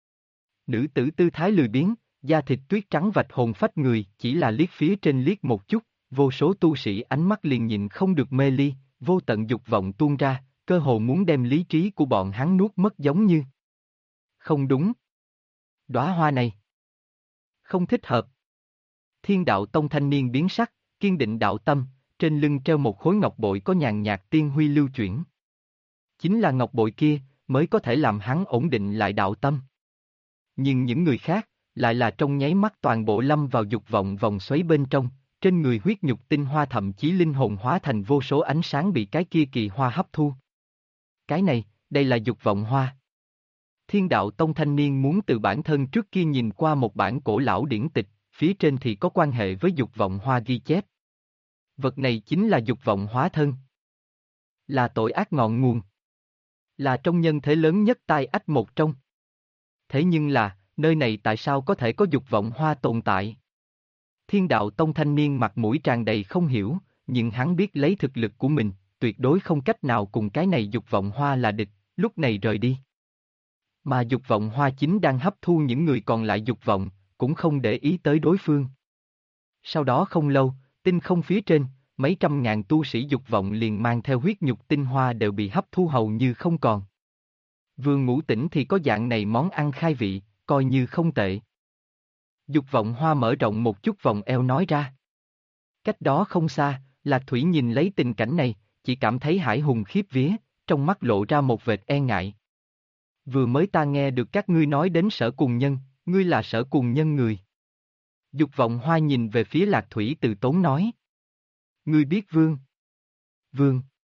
A: Nữ tử tư thái lười biếng, da thịt tuyết trắng vạch hồn phách người, chỉ là liếc phía trên liếc một chút, vô số tu sĩ ánh mắt liền nhìn không được mê ly, vô tận dục vọng tuôn ra, cơ hồ muốn đem lý trí của bọn hắn nuốt mất giống như. Không đúng. Đóa hoa này. Không thích hợp. Thiên đạo tông thanh niên biến sắc, kiên định đạo tâm, trên lưng treo một khối ngọc bội có nhàn nhạt tiên huy lưu chuyển. Chính là ngọc bội kia, mới có thể làm hắn ổn định lại đạo tâm. Nhưng những người khác, lại là trong nháy mắt toàn bộ lâm vào dục vọng vòng xoáy bên trong, trên người huyết nhục tinh hoa thậm chí linh hồn hóa thành vô số ánh sáng bị cái kia kỳ hoa hấp thu. Cái này, đây là dục vọng hoa. Thiên đạo tông thanh niên muốn từ bản thân trước kia nhìn qua một bản cổ lão điển tịch, phía trên thì có quan hệ với dục vọng hoa ghi chép. Vật này chính là dục vọng hóa thân. Là tội ác ngọn nguồn. Là trong nhân thế lớn nhất tai ách một trong. Thế nhưng là, nơi này tại sao có thể có dục vọng hoa tồn tại? Thiên đạo tông thanh niên mặt mũi tràn đầy không hiểu, nhưng hắn biết lấy thực lực của mình, tuyệt đối không cách nào cùng cái này dục vọng hoa là địch, lúc này rời đi. Mà dục vọng hoa chính đang hấp thu những người còn lại dục vọng, cũng không để ý tới đối phương. Sau đó không lâu, tinh không phía trên, mấy trăm ngàn tu sĩ dục vọng liền mang theo huyết nhục tinh hoa đều bị hấp thu hầu như không còn. Vương Ngũ Tỉnh thì có dạng này món ăn khai vị, coi như không tệ. Dục vọng hoa mở rộng một chút vòng eo nói ra. Cách đó không xa, Lạc Thủy nhìn lấy tình cảnh này, chỉ cảm thấy hải hùng khiếp vía, trong mắt lộ ra một vệt e ngại. Vừa mới ta nghe được các ngươi nói đến Sở Cùng Nhân, ngươi là Sở Cùng Nhân người. Dục vọng hoa nhìn về phía Lạc Thủy từ tốn nói. Ngươi biết Vương? Vương.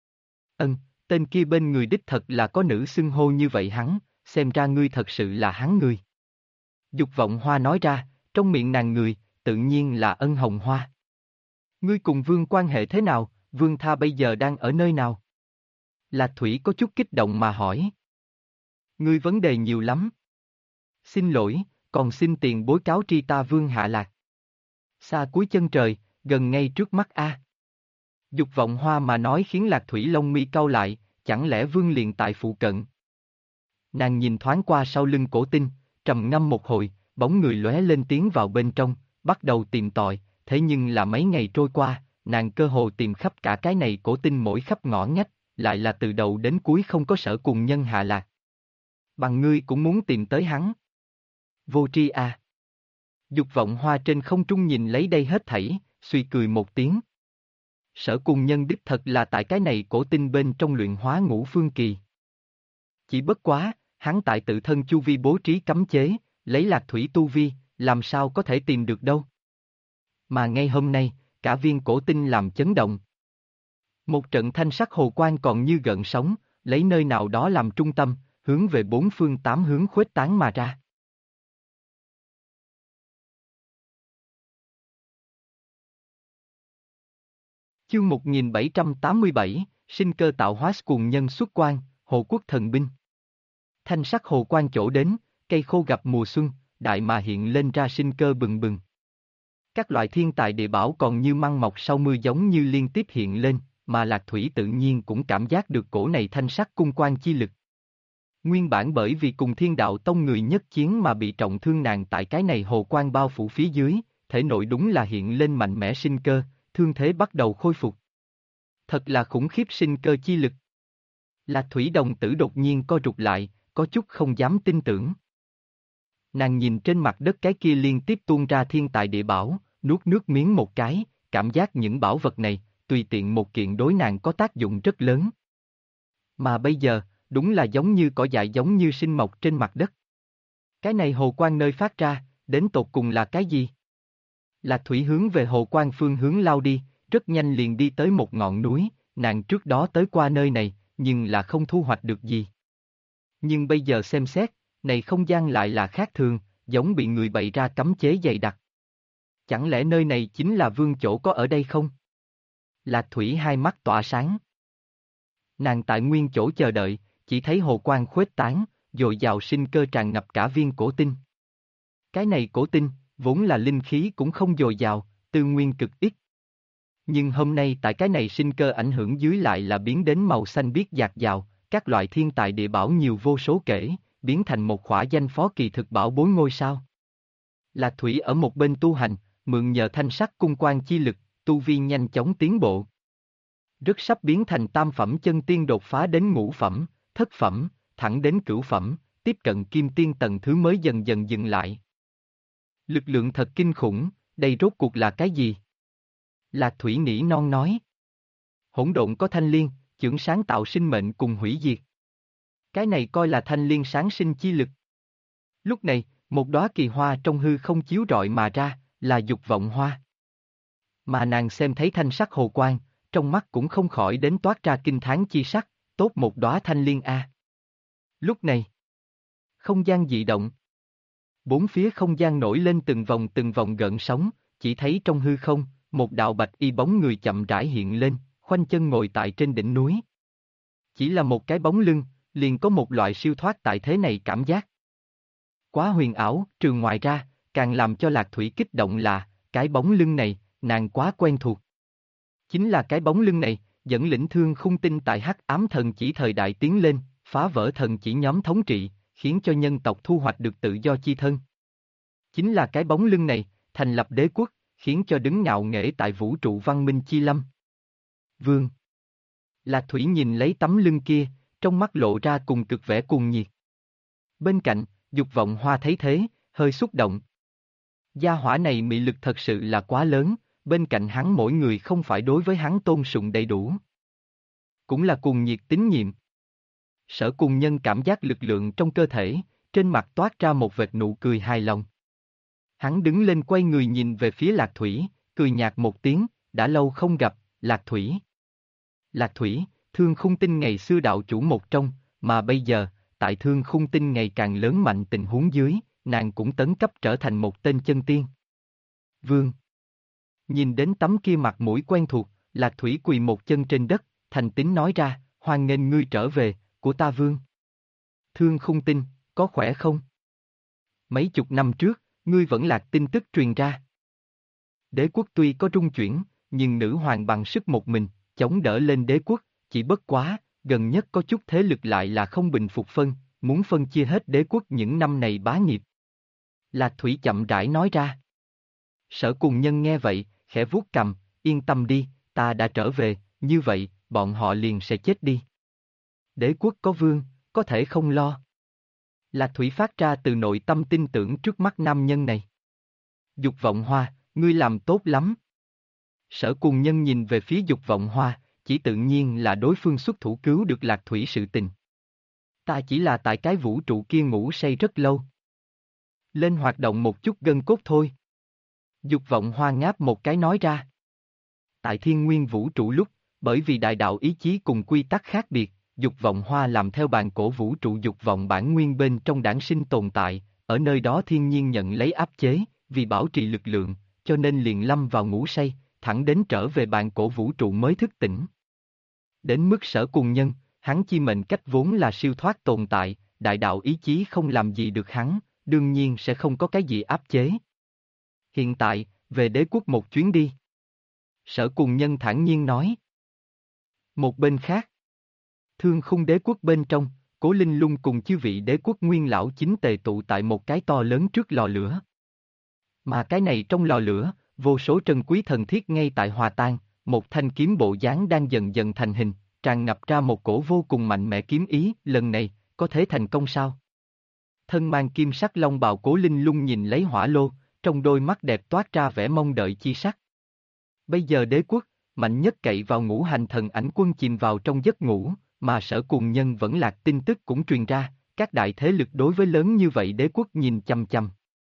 A: Tên kia bên người đích thật là có nữ xưng hô như vậy hắn, xem ra ngươi thật sự là hắn người. Dục vọng hoa nói ra, trong miệng nàng người, tự nhiên là Ân Hồng Hoa. Ngươi cùng Vương quan hệ thế nào, Vương tha bây giờ đang ở nơi nào? Lạc Thủy có chút kích động mà hỏi. Ngươi vấn đề nhiều lắm. Xin lỗi, còn xin tiền bối cáo tri ta Vương hạ lạc. Xa cuối chân trời, gần ngay trước mắt a. Dục vọng hoa mà nói khiến Lạc Thủy lông mi cau lại, chẳng lẽ Vương liền tại phụ cận? Nàng nhìn thoáng qua sau lưng cổ tinh, trầm ngâm một hồi, bóng người lóe lên tiến vào bên trong, bắt đầu tìm tòi, thế nhưng là mấy ngày trôi qua, nàng cơ hồ tìm khắp cả cái này cổ tinh mỗi khắp ngõ ngách, lại là từ đầu đến cuối không có Sở Cùng Nhân hạ lạc. Bằng ngươi cũng muốn tìm tới hắn. Vô tri à. Dục vọng hoa trên không trung nhìn lấy đây hết thảy, suy cười một tiếng. Sở Cùng Nhân đích thật là tại cái này cổ tinh bên trong luyện hóa ngũ phương kỳ. Chỉ bất quá, hắn tại tự thân chu vi bố trí cấm chế, lấy Lạc Thủy tu vi, làm sao có thể tìm được đâu. Mà ngay hôm nay, cả viên cổ tinh làm chấn động. Một trận thanh sắc hồ quang còn như gợn sóng, lấy nơi nào đó làm trung tâm, hướng về bốn phương tám hướng khuếch tán mà ra. Chương 1787, sinh cơ tạo hóa cuồng nhân xuất quan, Hồ Quốc thần binh. Thanh sắc hồ quan chỗ đến, cây khô gặp mùa xuân, đại mà hiện lên ra sinh cơ bừng bừng. Các loại thiên tài địa bảo còn như măng mọc sau mưa giống như liên tiếp hiện lên, mà Lạc Thủy tự nhiên cũng cảm giác được cổ này thanh sắc cung quan chi lực. Nguyên bản bởi vì cùng Thiên Đạo Tông người nhất chiến mà bị trọng thương nàng tại cái này hồ quan bao phủ phía dưới, thể nội đúng là hiện lên mạnh mẽ sinh cơ, thương thế bắt đầu khôi phục. Thật là khủng khiếp sinh cơ chi lực. Lạc Thủy đồng tử đột nhiên co rụt lại, có chút không dám tin tưởng. Nàng nhìn trên mặt đất cái kia liên tiếp tuôn ra thiên tài địa bảo, nuốt nước miếng một cái, cảm giác những bảo vật này, tùy tiện một kiện đối nàng có tác dụng rất lớn. Mà bây giờ, đúng là giống như cỏ dại giống như sinh mọc trên mặt đất. Cái này hồ quan nơi phát ra, đến tột cùng là cái gì? Lạc Thủy hướng về hồ quan phương hướng lao đi, rất nhanh liền đi tới một ngọn núi, nàng trước đó tới qua nơi này, nhưng là không thu hoạch được gì. Nhưng bây giờ xem xét, này không gian lại là khác thường, giống bị người bày ra cấm chế dày đặc. Chẳng lẽ nơi này chính là vương chỗ có ở đây không? Lạc Thủy hai mắt tỏa sáng. Nàng tại nguyên chỗ chờ đợi, chỉ thấy hồ quang khuếch tán, dồi dào sinh cơ tràn ngập cả viên cổ tinh. Cái này cổ tinh, vốn là linh khí cũng không dồi dào, tư nguyên cực ít. Nhưng hôm nay tại cái này sinh cơ ảnh hưởng dưới lại là biến đến màu xanh biếc dạt dào, các loại thiên tài địa bảo nhiều vô số kể, biến thành một khỏa danh phó kỳ thực bảo bối ngôi sao. Lạc Thủy ở một bên tu hành, mượn nhờ thanh sắc cung quan chi lực, tu vi nhanh chóng tiến bộ. Rất sắp biến thành tam phẩm chân tiên đột phá đến ngũ phẩm, thất phẩm, thẳng đến cửu phẩm, tiếp cận kim tiên tầng thứ mới dần dần dừng lại. Lực lượng thật kinh khủng, đây rốt cuộc là cái gì? Lạc Thủy nỉ non nói. Hỗn độn có thanh liên, chưởng sáng tạo sinh mệnh cùng hủy diệt. Cái này coi là thanh liên sáng sinh chi lực. Lúc này, một đóa kỳ hoa trong hư không chiếu rọi mà ra, là dục vọng hoa. Mà nàng xem thấy thanh sắc hồ quang, trong mắt cũng không khỏi đến toát ra kinh thán chi sắc, tốt một đóa thanh liên a. Lúc này, không gian dị động. Bốn phía không gian nổi lên từng vòng gợn sóng, chỉ thấy trong hư không, một đạo bạch y bóng người chậm rãi hiện lên, khoanh chân ngồi tại trên đỉnh núi. Chỉ là một cái bóng lưng, liền có một loại siêu thoát tại thế này cảm giác. Quá huyền ảo, trừ ngoài ra, càng làm cho Lạc Thủy kích động là, cái bóng lưng này, nàng quá quen thuộc. Chính là cái bóng lưng này, dẫn lĩnh Thương Khung Tinh tại Hắc Ám Thần Chỉ thời đại tiến lên, phá vỡ thần chỉ nhóm thống trị, khiến cho nhân tộc thu hoạch được tự do chi thân. Chính là cái bóng lưng này, thành lập đế quốc, khiến cho đứng ngạo nghễ tại vũ trụ văn minh chi lâm. Vương. Lạc Thủy nhìn lấy tấm lưng kia, trong mắt lộ ra cùng cực vẻ cuồng nhiệt. Bên cạnh, dục vọng hoa thấy thế, hơi xúc động. Gia hỏa này mị lực thật sự là quá lớn, bên cạnh hắn mỗi người không phải đối với hắn tôn sùng đầy đủ. Cũng là cuồng nhiệt tín nhiệm. Sở Cùng Nhân cảm giác lực lượng trong cơ thể, trên mặt toát ra một vệt nụ cười hài lòng. Hắn đứng lên quay người nhìn về phía Lạc Thủy, cười nhạt một tiếng, đã lâu không gặp, Lạc Thủy. Lạc Thủy, Thương Khung Tinh ngày xưa đạo chủ một trong, mà bây giờ, tại Thương Khung Tinh ngày càng lớn mạnh tình huống dưới, nàng cũng tấn cấp trở thành một tên chân tiên. Vương. Nhìn đến tấm kia mặt mũi quen thuộc, Lạc Thủy quỳ một chân trên đất, thành tín nói ra, hoan nghênh ngươi trở về, của ta Vương. Thương Khung Tinh, có khỏe không? Mấy chục năm trước, ngươi vẫn lạc tin tức truyền ra. Đế quốc tuy có trung chuyển, nhưng nữ hoàng bằng sức một mình, chống đỡ lên đế quốc, chỉ bất quá, gần nhất có chút thế lực lại là không bình phục muốn phân chia hết đế quốc những năm này bá nghiệp. Lạc Thủy chậm rãi nói ra. Sở Cùng Nhân nghe vậy, khẽ vuốt cằm, yên tâm đi, ta đã trở về, như vậy, bọn họ liền sẽ chết đi. Đế quốc có vương, có thể không lo. Lạc Thủy phát ra từ nội tâm tin tưởng trước mắt nam nhân này. Dục vọng hoa, ngươi làm tốt lắm. Sở Cùng Nhân nhìn về phía dục vọng hoa, chỉ tự nhiên là đối phương xuất thủ cứu được Lạc Thủy sự tình. Ta chỉ là tại cái vũ trụ kia ngủ say rất lâu. Lên hoạt động một chút gân cốt thôi. Dục vọng hoa ngáp một cái nói ra. Tại thiên nguyên vũ trụ lúc, bởi vì đại đạo ý chí cùng quy tắc khác biệt, dục vọng hoa làm theo bàn cổ vũ trụ dục vọng bản nguyên bên trong đản sinh tồn tại, ở nơi đó thiên nhiên nhận lấy áp chế, vì bảo trì lực lượng, cho nên liền lâm vào ngủ say, thẳng đến trở về bàn cổ vũ trụ mới thức tỉnh. Đến mức Sở Cùng Nhân, hắn chi mệnh cách vốn là siêu thoát tồn tại, đại đạo ý chí không làm gì được hắn, đương nhiên sẽ không có cái gì áp chế. Hiện tại, về đế quốc một chuyến đi. Sở Cùng Nhân thản nhiên nói. Một bên khác, Thương Khung đế quốc bên trong, Cố Linh Lung cùng chư vị đế quốc nguyên lão chính tề tụ tại một cái to lớn trước lò lửa. Mà cái này trong lò lửa, vô số trân quý thần thiết ngay tại hòa tan, một thanh kiếm bộ dáng đang dần dần thành hình, tràn ngập ra một cổ vô cùng mạnh mẽ kiếm ý, lần này, có thể thành công sao? Thân mang kim sắc long bào Cố Linh Lung nhìn lấy hỏa lô, trong đôi mắt đẹp toát ra vẻ mong đợi chi sắc. Bây giờ đế quốc, mạnh nhất cậy vào ngũ hành thần ảnh quân chìm vào trong giấc ngủ, mà Sở Cùng Nhân vẫn lạc tin tức cũng truyền ra, các đại thế lực đối với lớn như vậy đế quốc nhìn chằm chằm.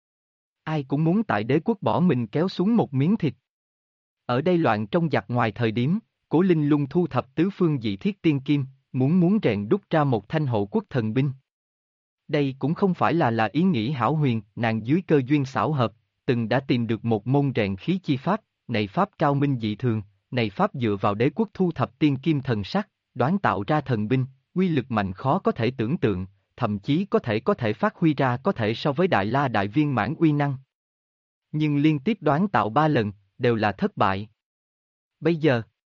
A: Ai cũng muốn tại đế quốc bỏ mình kéo xuống một miếng thịt. Ở đây loạn trong giặc ngoài thời điểm, Cố Linh Lung thu thập tứ phương dị thiết tiên kim, muốn rèn đúc ra một thanh hộ quốc thần binh. Đây cũng không phải là ý nghĩ hão huyền, nàng dưới cơ duyên xảo hợp, từng đã tìm được một môn rèn khí chi pháp, này pháp cao minh dị thường, này pháp dựa vào đế quốc thu thập tiên kim thần sắc, đoán tạo ra thần binh, uy lực mạnh khó có thể tưởng tượng, thậm chí có thể phát huy ra có thể so với Đại La Đại Viên Mãn uy năng. Nhưng liên tiếp đoán tạo 3 lần, đều là thất bại. Bây giờ,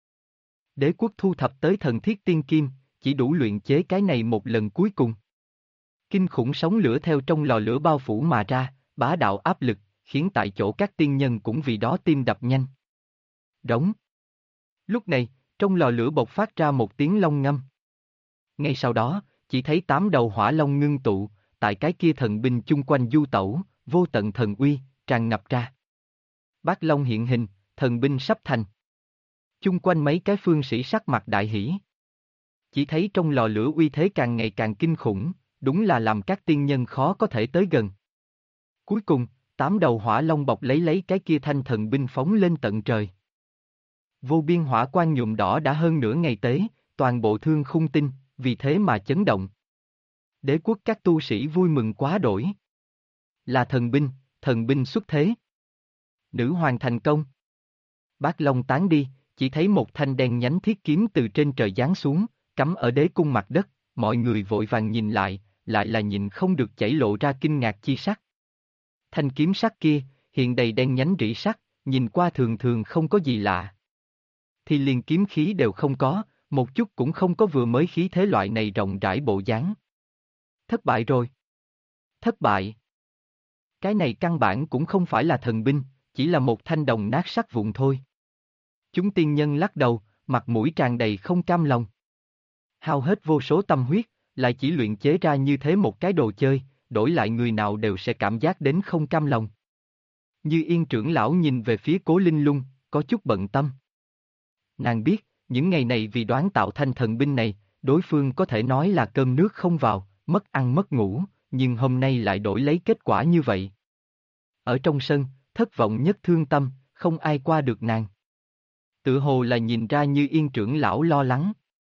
A: đế quốc thu thập tới thần thiết tiên kim, chỉ đủ luyện chế cái này một lần cuối cùng. Kinh khủng sóng lửa theo trong lò lửa bao phủ mà ra, bá đạo áp lực, khiến tại chỗ các tiên nhân cũng vì đó tim đập nhanh. Đóng. Lúc này, trong lò lửa bộc phát ra một tiếng long ngâm. Ngay sau đó, chỉ thấy 8 đầu hỏa long ngưng tụ, tại cái kia thần binh chung quanh du tẩu, vô tận thần uy, tràn ngập ra. Bát long hiện hình, thần binh sắp thành. Chung quanh mấy cái phương sĩ sắc mặt đại hỷ. Chỉ thấy trong lò lửa uy thế càng ngày càng kinh khủng, đúng là làm các tiên nhân khó có thể tới gần. Cuối cùng, 8 đầu hỏa long bọc lấy cái kia thanh thần binh phóng lên tận trời. Vô biên hỏa quang nhuộm đỏ đã hơn nửa ngày tế, toàn bộ Thương Khung tinh, vì thế mà chấn động. Đế quốc các tu sĩ vui mừng quá đổi. Là thần binh xuất thế. Nữ hoàng thành công. Bát long tán đi, chỉ thấy một thanh đen nhánh thiết kiếm từ trên trời giáng xuống, cắm ở đế cung mặt đất, mọi người vội vàng nhìn lại là nhìn không được chảy lộ ra kinh ngạc chi sắc. Thanh kiếm sắc kia, hiện đầy đen nhánh rỉ sắt, nhìn qua thường thường không có gì lạ. Thì liền kiếm khí đều không có, một chút cũng không có vừa mới khí thế loại này rộng rãi bộ dáng. Thất bại rồi. Thất bại. Cái này căn bản cũng không phải là thần binh, chỉ là một thanh đồng nát sắt vụn thôi. Chúng tiên nhân lắc đầu, mặt mũi tràn đầy không cam lòng. Hao hết vô số tâm huyết, lại chỉ luyện chế ra như thế một cái đồ chơi, đổi lại người nào đều sẽ cảm giác đến không cam lòng. Như Yên trưởng lão nhìn về phía Cố Linh Lung, có chút bận tâm. Nàng biết, những ngày này vì đoán tạo thanh thần binh này, đối phương có thể nói là cơm nước không vào, mất ăn mất ngủ, nhưng hôm nay lại đổi lấy kết quả như vậy. Ở trong sân, thất vọng nhất thương tâm, không ai qua được nàng. Tự hồ là nhìn ra Như Yên trưởng lão lo lắng.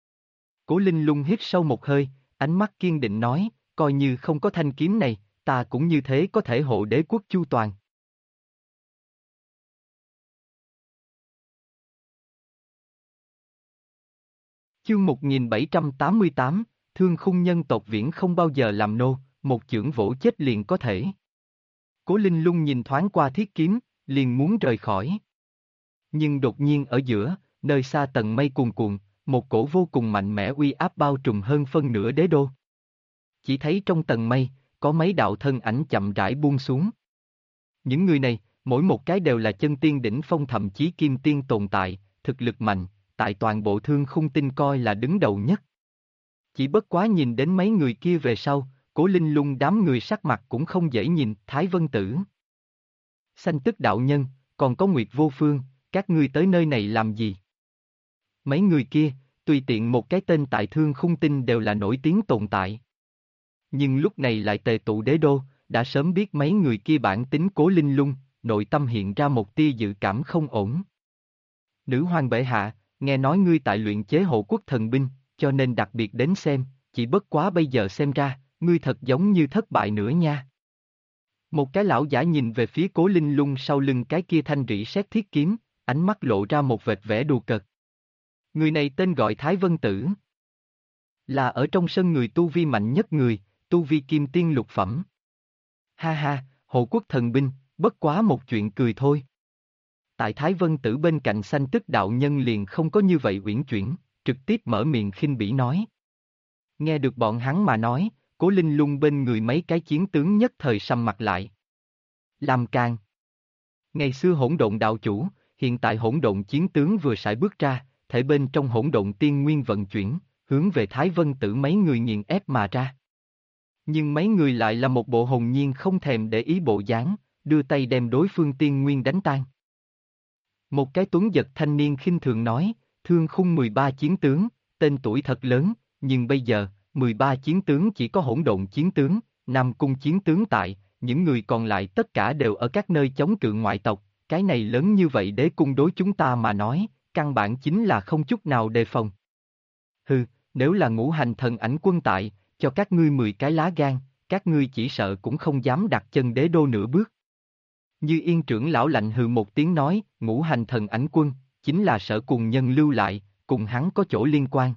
A: Cố Linh Lung hít sâu một hơi, ánh mắt kiên định nói, coi như không có thanh kiếm này, ta cũng như thế có thể hộ đế quốc chu toàn. Chương 1788, Thương Khung nhân tộc viễn không bao giờ làm nô, một chưởng vỗ chết liền có thể. Cố Linh Lung nhìn thoáng qua thiết kiếm, liền muốn rời khỏi. Nhưng đột nhiên ở giữa, nơi xa tầng mây cuồn cuộn, một cổ vô cùng mạnh mẽ uy áp bao trùm hơn phân nửa đế đô. Chỉ thấy trong tầng mây, có mấy đạo thân ảnh chậm rãi buông xuống. Những người này, mỗi một cái đều là chân tiên đỉnh phong thậm chí kim tiên tồn tại, thực lực mạnh, tại toàn bộ Thương Khung tinh coi là đứng đầu nhất. Chỉ bất quá nhìn đến mấy người kia về sau, Cố Linh Lung đám người sắc mặt cũng không dễ nhìn, Thái Vân Tử. Sanh Tức đạo nhân, còn có Nguyệt Vô Phương, các ngươi tới nơi này làm gì? Mấy người kia, tùy tiện một cái tên tại Thương Khung tinh đều là nổi tiếng tồn tại. Nhưng lúc này lại tề tụ đế đô, đã sớm biết mấy người kia bản tính Cố Linh Lung, nội tâm hiện ra một tia dự cảm không ổn. Nữ hoàng bệ hạ, nghe nói ngươi tại luyện chế hộ quốc thần binh, cho nên đặc biệt đến xem, chỉ bất quá bây giờ xem ra, ngươi thật giống như thất bại nữa nha. Một cái lão giả nhìn về phía Cố Linh Lung sau lưng cái kia thanh rỉ sét thiết kiếm, ánh mắt lộ ra một vệt vẻ đùa cợt. Người này tên gọi Thái Vân Tử. Là ở trong sân người tu vi mạnh nhất người, tu vi kim tiên lục phẩm. Ha ha, hộ quốc thần binh, bất quá một chuyện cười thôi. Tại Thái Vân Tử bên cạnh Sanh Tức đạo nhân liền không có như vậy uyển chuyển, trực tiếp mở miệng khinh bỉ nói. Nghe được bọn hắn mà nói, Cố Linh Lung bên người mấy cái chiến tướng nhất thời sầm mặt lại. Làm càn. Ngày xưa hỗn độn đạo chủ, hiện tại hỗn độn chiến tướng vừa sải bước ra, thể bên trong hỗn độn tiên nguyên vận chuyển, hướng về Thái Vân Tử mấy người nghiền ép mà ra. Nhưng mấy người lại là một bộ hồn nhiên không thèm để ý bộ dáng, đưa tay đem đối phương tiên nguyên đánh tan. Một cái tuấn giật thanh niên khinh thường nói, Thương Khung 13 chiến tướng, tên tuổi thật lớn, nhưng bây giờ, 13 chiến tướng chỉ có hỗn độn chiến tướng, Nam Cung chiến tướng tại, những người còn lại tất cả đều ở các nơi chống cự ngoại tộc, cái này lớn như vậy đế cung đối chúng ta mà nói, căn bản chính là không chút nào đề phòng. Hừ, nếu là ngũ hành thần ảnh quân tại, cho các ngươi 10 cái lá gan, các ngươi chỉ sợ cũng không dám đặt chân đế đô nửa bước. Như Yên trưởng lão lạnh hừ một tiếng nói, ngũ hành thần ảnh quân, chính là Sở Cùng Nhân lưu lại, cùng hắn có chỗ liên quan.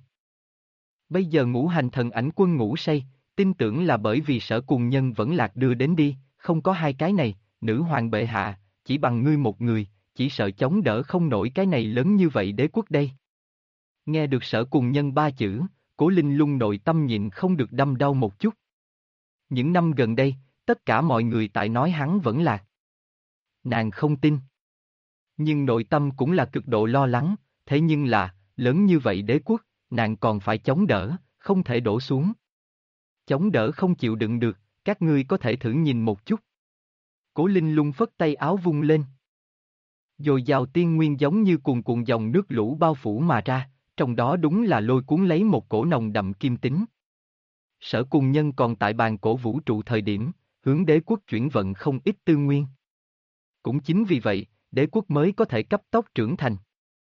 A: Bây giờ ngũ hành thần ảnh quân ngủ say, tin tưởng là bởi vì Sở Cùng Nhân vẫn lạc đưa đến đi, không có hai cái này, nữ hoàng bệ hạ, chỉ bằng ngươi một người, chỉ sợ chống đỡ không nổi cái này lớn như vậy đế quốc đây. Nghe được Sở Cùng Nhân ba chữ, Cố Linh Lung nội tâm nhịn không được đâm đau một chút. Những năm gần đây, tất cả mọi người tại nói hắn vẫn lạc. Nàng không tin. Nhưng nội tâm cũng là cực độ lo lắng, thế nhưng là, lớn như vậy đế quốc, nàng còn phải chống đỡ, không thể đổ xuống. Chống đỡ không chịu đựng được, các ngươi có thể thử nhìn một chút. Cố Linh Lung phất tay áo vung lên. Dồi dào tiên nguyên giống như cuồn cuộn dòng nước lũ bao phủ mà ra, trong đó đúng là lôi cuốn lấy một cổ nồng đậm kim tính. Sở Cùng Nhân còn tại bàn cổ vũ trụ thời điểm, hướng đế quốc chuyển vận không ít tư nguyên. Cũng chính vì vậy, đế quốc mới có thể cấp tốc trưởng thành.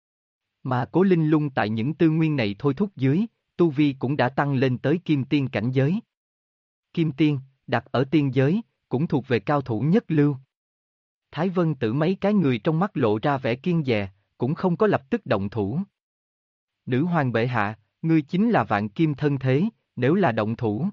A: Mà Cố Linh Lung tại những tư nguyên này thôi thúc dưới, tu vi cũng đã tăng lên tới kim tiên cảnh giới. Kim tiên, đặt ở tiên giới, cũng thuộc về cao thủ nhất lưu. Thái Vân Tử mấy cái người trong mắt lộ ra vẻ kiêng dè, cũng không có lập tức động thủ. Nữ hoàng bệ hạ, ngươi chính là vạn kim thân thế, nếu là động thủ.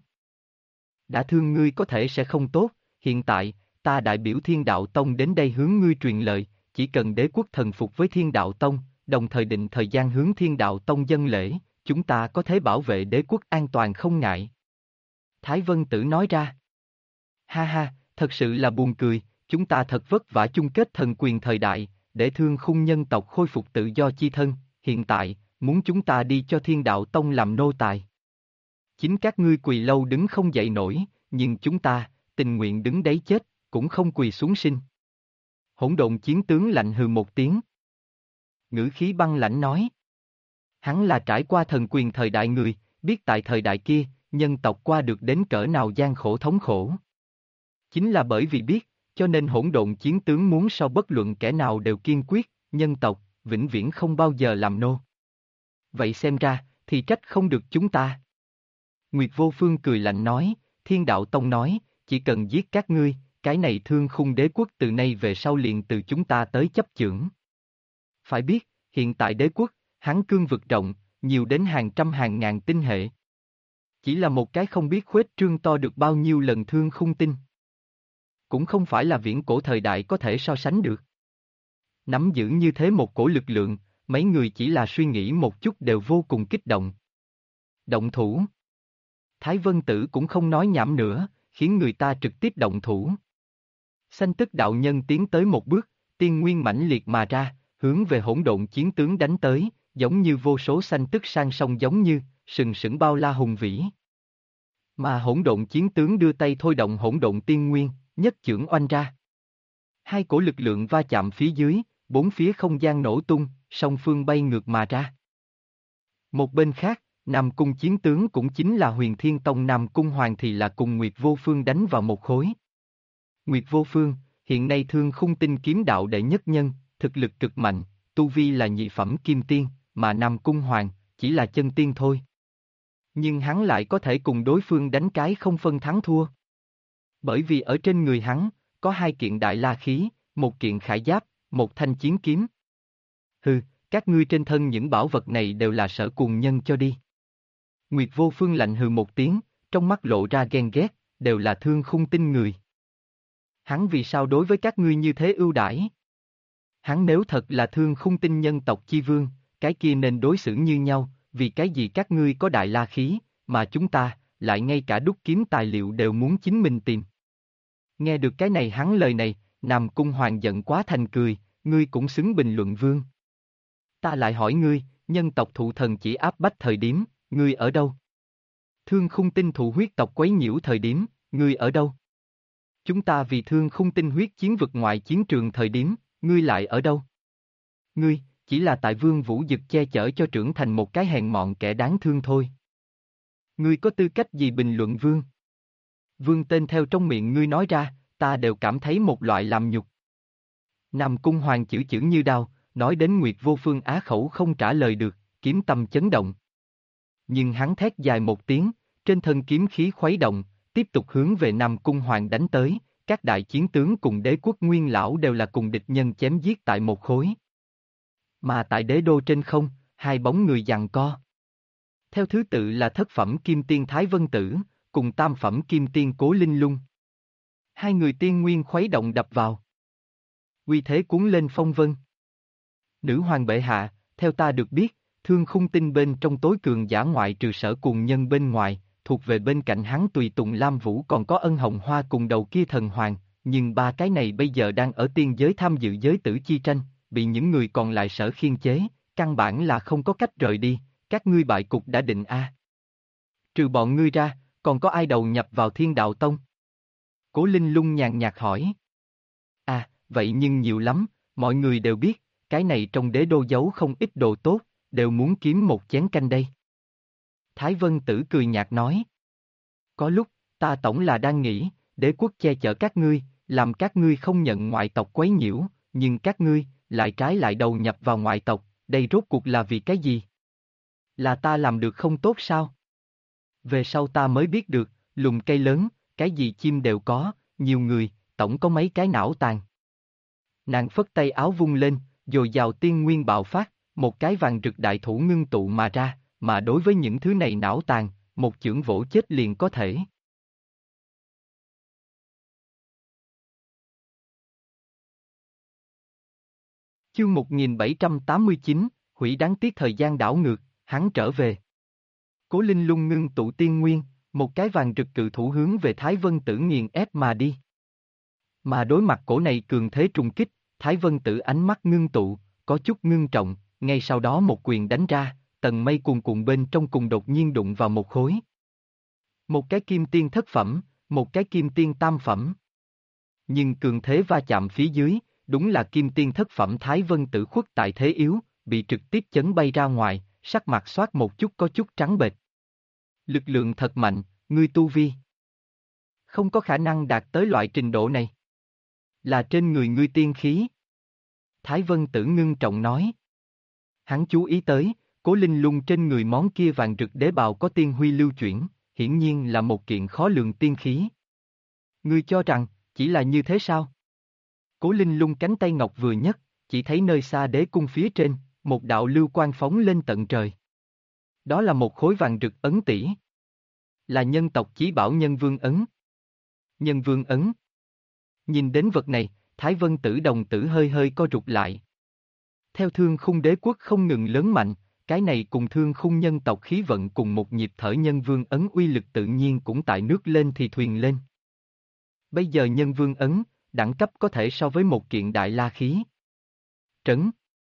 A: Đã thương ngươi có thể sẽ không tốt, hiện tại, ta đại biểu Thiên Đạo Tông đến đây hướng ngươi truyền lời, chỉ cần đế quốc thần phục với Thiên Đạo Tông, đồng thời định thời gian hướng Thiên Đạo Tông dâng lễ, chúng ta có thể bảo vệ đế quốc an toàn không ngại. Thái Vân Tử nói ra. Ha ha, thật sự là buồn cười, chúng ta thật vất vả chung kết thần quyền thời đại, để Thương Khung nhân tộc khôi phục tự do chi thân, hiện tại, muốn chúng ta đi cho Thiên Đạo Tông làm nô tài. Chính các ngươi quỳ lâu đứng không dậy nổi, nhưng chúng ta, tình nguyện đứng đấy chết, cũng không quỳ xuống sinh. Hỗn độn chiến tướng lạnh hừ một tiếng. Ngữ khí băng lãnh nói. Hắn là trải qua thần quyền thời đại người, biết tại thời đại kia, nhân tộc qua được đến cỡ nào gian khổ thống khổ. Chính là bởi vì biết, cho nên hỗn độn chiến tướng muốn sau bất luận kẻ nào đều kiên quyết, nhân tộc, vĩnh viễn không bao giờ làm nô. Vậy xem ra, thì trách không được chúng ta. Nguyệt Vô Phương cười lạnh nói, Thiên Đạo Tông nói, chỉ cần giết các ngươi, cái này Thương Khung đế quốc từ nay về sau liền từ chúng ta tới chấp chưởng. Phải biết, hiện tại đế quốc, hắn cương vực rộng, nhiều đến hàng trăm hàng ngàn tinh hệ. Chỉ là một cái không biết khuếch trương to được bao nhiêu lần Thương Khung tinh. Cũng không phải là viễn cổ thời đại có thể so sánh được. Nắm giữ như thế một cổ lực lượng, mấy người chỉ là suy nghĩ một chút đều vô cùng kích động. Động thủ. Thái Vân Tử cũng không nói nhảm nữa, khiến người ta trực tiếp động thủ. Sanh Tức đạo nhân tiến tới một bước, tiên nguyên mãnh liệt mà ra, hướng về hỗn độn chiến tướng đánh tới, giống như vô số sanh tức sang sông giống như, sừng sững bao la hùng vĩ. Mà hỗn độn chiến tướng đưa tay thôi động hỗn độn tiên nguyên, nhất chưởng oanh ra. Hai cổ lực lượng va chạm phía dưới, bốn phía không gian nổ tung, song phương bay ngược mà ra. Một bên khác, Nam Cung chiến tướng cũng chính là Huyền Thiên Tông Nam Cung Hoàng thì là cùng Nguyệt Vô Phương đánh vào một khối. Nguyệt Vô Phương, hiện nay Thương Khung tinh kiếm đạo đệ nhất nhân, thực lực cực mạnh, tu vi là nhị phẩm kim tiên, mà Nam Cung Hoàng, chỉ là chân tiên thôi. Nhưng hắn lại có thể cùng đối phương đánh cái không phân thắng thua. Bởi vì ở trên người hắn, có hai kiện đại la khí, một kiện khải giáp, một thanh chiến kiếm. Hừ, các ngươi trên thân những bảo vật này đều là Sở Cùng Nhân cho đi. Nguyệt Vô Phương lạnh hừ một tiếng, trong mắt lộ ra ghen ghét, đều là Thương Khung tinh người. Hắn vì sao đối với các ngươi như thế ưu đãi? Hắn nếu thật là thương khung tinh nhân tộc chi vương, cái kia nên đối xử như nhau, vì cái gì các ngươi có đại la khí, mà chúng ta, lại ngay cả đúc kiếm tài liệu đều muốn chính mình tìm. Nghe được cái này hắn lời này, Nam Cung Hoàng giận quá thành cười, ngươi cũng xứng bình luận vương. Ta lại hỏi ngươi, nhân tộc thụ thần chỉ áp bách thời điểm, ngươi ở đâu? Thương khung tinh thụ huyết tộc quấy nhiễu thời điểm, ngươi ở đâu? Chúng ta vì thương khung tinh huyết chiến vực ngoại chiến trường thời điểm, ngươi lại ở đâu? Ngươi, chỉ là tại Vương Vũ Dực che chở cho trưởng thành một cái hèn mọn kẻ đáng thương thôi. Ngươi có tư cách gì bình luận vương? Vương tên theo trong miệng ngươi nói ra, ta đều cảm thấy một loại làm nhục. Nam Cung Hoàng chữ chữ như đao, nói đến Nguyệt Vô Phương á khẩu không trả lời được, kiếm tâm chấn động. Nhưng hắn thét dài một tiếng, trên thân kiếm khí khuấy động, tiếp tục hướng về Nam Cung Hoàng đánh tới, các đại chiến tướng cùng đế quốc nguyên lão đều là cùng địch nhân chém giết tại một khối. Mà tại đế đô trên không, hai bóng người giằng co. Theo thứ tự là thất phẩm kim tiên Thái Vân Tử, cùng tam phẩm kim tiên Cố Linh Lung. Hai người tiên nguyên khuấy động đập vào. Uy thế cuốn lên phong vân. Nữ hoàng bệ hạ, theo ta được biết, thương khung tinh bên trong tối cường giả ngoại trừ Sở Cuồng Nhân bên ngoài, thuộc về bên cạnh hắn tùy tùng Lam Vũ còn có Ân Hồng Hoa cùng đầu kia thần hoàng, nhưng ba cái này bây giờ đang ở tiên giới tham dự giới tử chi tranh, bị những người còn lại Sở khiên chế, căn bản là không có cách rời đi, các ngươi bại cục đã định a. Trừ bọn ngươi ra, còn có ai đầu nhập vào Thiên Đạo Tông? Cố Linh Lung nhàn nhạt hỏi. À, vậy nhưng nhiều lắm, mọi người đều biết, cái này trong đế đô giấu không ít đồ tốt, đều muốn kiếm một chén canh đây. Thái Vân Tử cười nhạt nói. Có lúc, ta tổng là đang nghĩ, đế quốc che chở các ngươi, làm các ngươi không nhận ngoại tộc quấy nhiễu, nhưng các ngươi, lại trái lại đầu nhập vào ngoại tộc, đây rốt cuộc là vì cái gì? Là ta làm được không tốt sao? Về sau ta mới biết được, lùm cây lớn, cái gì chim đều có, nhiều người, tổng có mấy cái não tàn. Nàng phất tay áo vung lên, dồi dào tiên nguyên bạo phát, một cái vàng rực đại thủ ngưng tụ mà ra, mà đối với những thứ này não tàn, một chưởng vỗ chết liền có thể. Chương 1789, hủy đáng tiếc thời gian đảo ngược, hắn trở về. Cố Linh Lung ngưng tụ tiên nguyên, một cái vàng rực cự thủ hướng về Thái Vân Tử nghiền ép mà đi. Mà đối mặt cổ này cường thế trùng kích, Thái Vân Tử ánh mắt ngưng tụ, có chút ngưng trọng, ngay sau đó một quyền đánh ra, tầng mây cuồn cuộn bên trong cùng đột nhiên đụng vào một khối. Một cái kim tiên thất phẩm, một cái kim tiên tam phẩm. Nhưng cường thế va chạm phía dưới, đúng là kim tiên thất phẩm Thái Vân Tử khuất tại thế yếu, bị trực tiếp chấn bay ra ngoài, sắc mặt xoát một chút có chút trắng bệch. Lực lượng thật mạnh, ngươi tu vi. Không có khả năng đạt tới loại trình độ này. Là trên người ngươi tiên khí. Thái Vân Tử ngưng trọng nói. Hắn chú ý tới, Cố Linh Lung trên người món kia vàng rực đế bào có tiên huy lưu chuyển, hiển nhiên là một kiện khó lường tiên khí. Ngươi cho rằng, chỉ là như thế sao? Cố Linh Lung cánh tay ngọc vừa nhấc, chỉ thấy nơi xa đế cung phía trên, một đạo lưu quang phóng lên tận trời. Đó là một khối vàng rực ấn tỷ. Là nhân tộc chí bảo Nhân Vương ấn. Nhân Vương ấn. Nhìn đến vật này, Thái Vân Tử đồng tử hơi hơi co rụt lại. Theo thương khung đế quốc không ngừng lớn mạnh, cái này cùng thương khung nhân tộc khí vận cùng một nhịp thở Nhân Vương ấn uy lực tự nhiên cũng tại nước lên thì thuyền lên. Bây giờ Nhân Vương ấn, đẳng cấp có thể so với một kiện đại la khí. Trấn.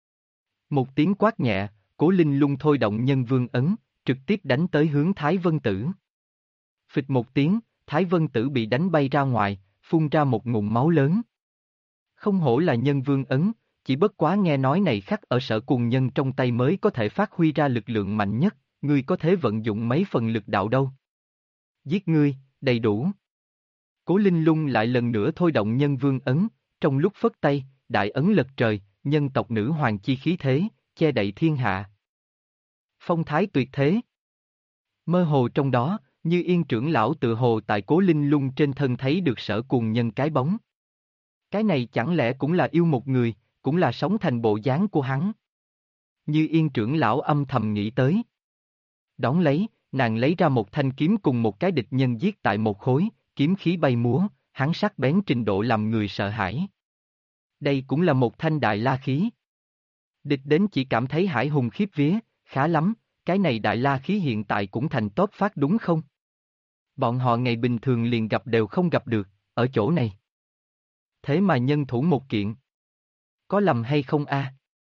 A: Một tiếng quát nhẹ, Cố Linh Lung thôi động Nhân Vương ấn, trực tiếp đánh tới hướng Thái Vân Tử. Phịch một tiếng, Thái Vân Tử bị đánh bay ra ngoài, phun ra một ngụm máu lớn. Không hổ là Nhân Vương ấn, chỉ bất quá nghe nói này khắc ở Sở Cuồng Nhân trong tay mới có thể phát huy ra lực lượng mạnh nhất, ngươi có thể vận dụng mấy phần lực đạo đâu. Giết ngươi, đầy đủ. Cố Linh Lung lại lần nữa thôi động Nhân Vương ấn, trong lúc phất tay, đại ấn lật trời, nhân tộc nữ hoàng chi khí thế, che đậy thiên hạ. Phong thái tuyệt thế. Mơ hồ trong đó, Như Yên trưởng lão tự hồ tại Cố Linh Lung trên thân thấy được Sở Cuồng Nhân cái bóng. Cái này chẳng lẽ cũng là yêu một người, cũng là sống thành bộ dáng của hắn. Như Yên trưởng lão âm thầm nghĩ tới. Đón lấy, nàng lấy ra một thanh kiếm cùng một cái địch nhân giết tại một khối, kiếm khí bay múa, hắn sắc bén trình độ làm người sợ hãi. Đây cũng là một thanh đại la khí. Địch đến chỉ cảm thấy hải hùng khiếp vía, khá lắm, cái này đại la khí hiện tại cũng thành top phát đúng không? Bọn họ ngày bình thường liền gặp đều không gặp được, ở chỗ này. Thế mà nhân thủ một kiện. Có lầm hay không a?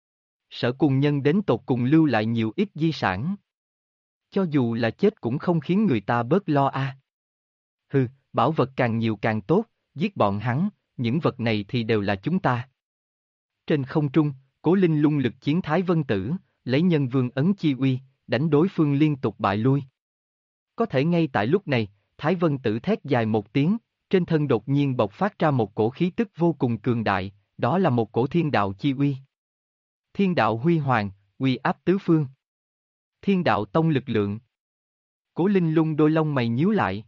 A: Sở cùng nhân đến tột cùng lưu lại nhiều ít di sản. Cho dù là chết cũng không khiến người ta bớt lo a. Hừ, bảo vật càng nhiều càng tốt, giết bọn hắn, những vật này thì đều là chúng ta. Trên không trung, Cố Linh lung lực chiến Thái Vân Tử, lấy nhân vương ấn chi uy, đánh đối phương liên tục bại lui. Có thể ngay tại lúc này, Thái Vân Tử thét dài một tiếng, trên thân đột nhiên bộc phát ra một cổ khí tức vô cùng cường đại, đó là một cổ thiên đạo chi uy. Thiên đạo huy hoàng, uy áp tứ phương. Thiên đạo tông lực lượng. Cố Linh lung đôi lông mày nhíu lại.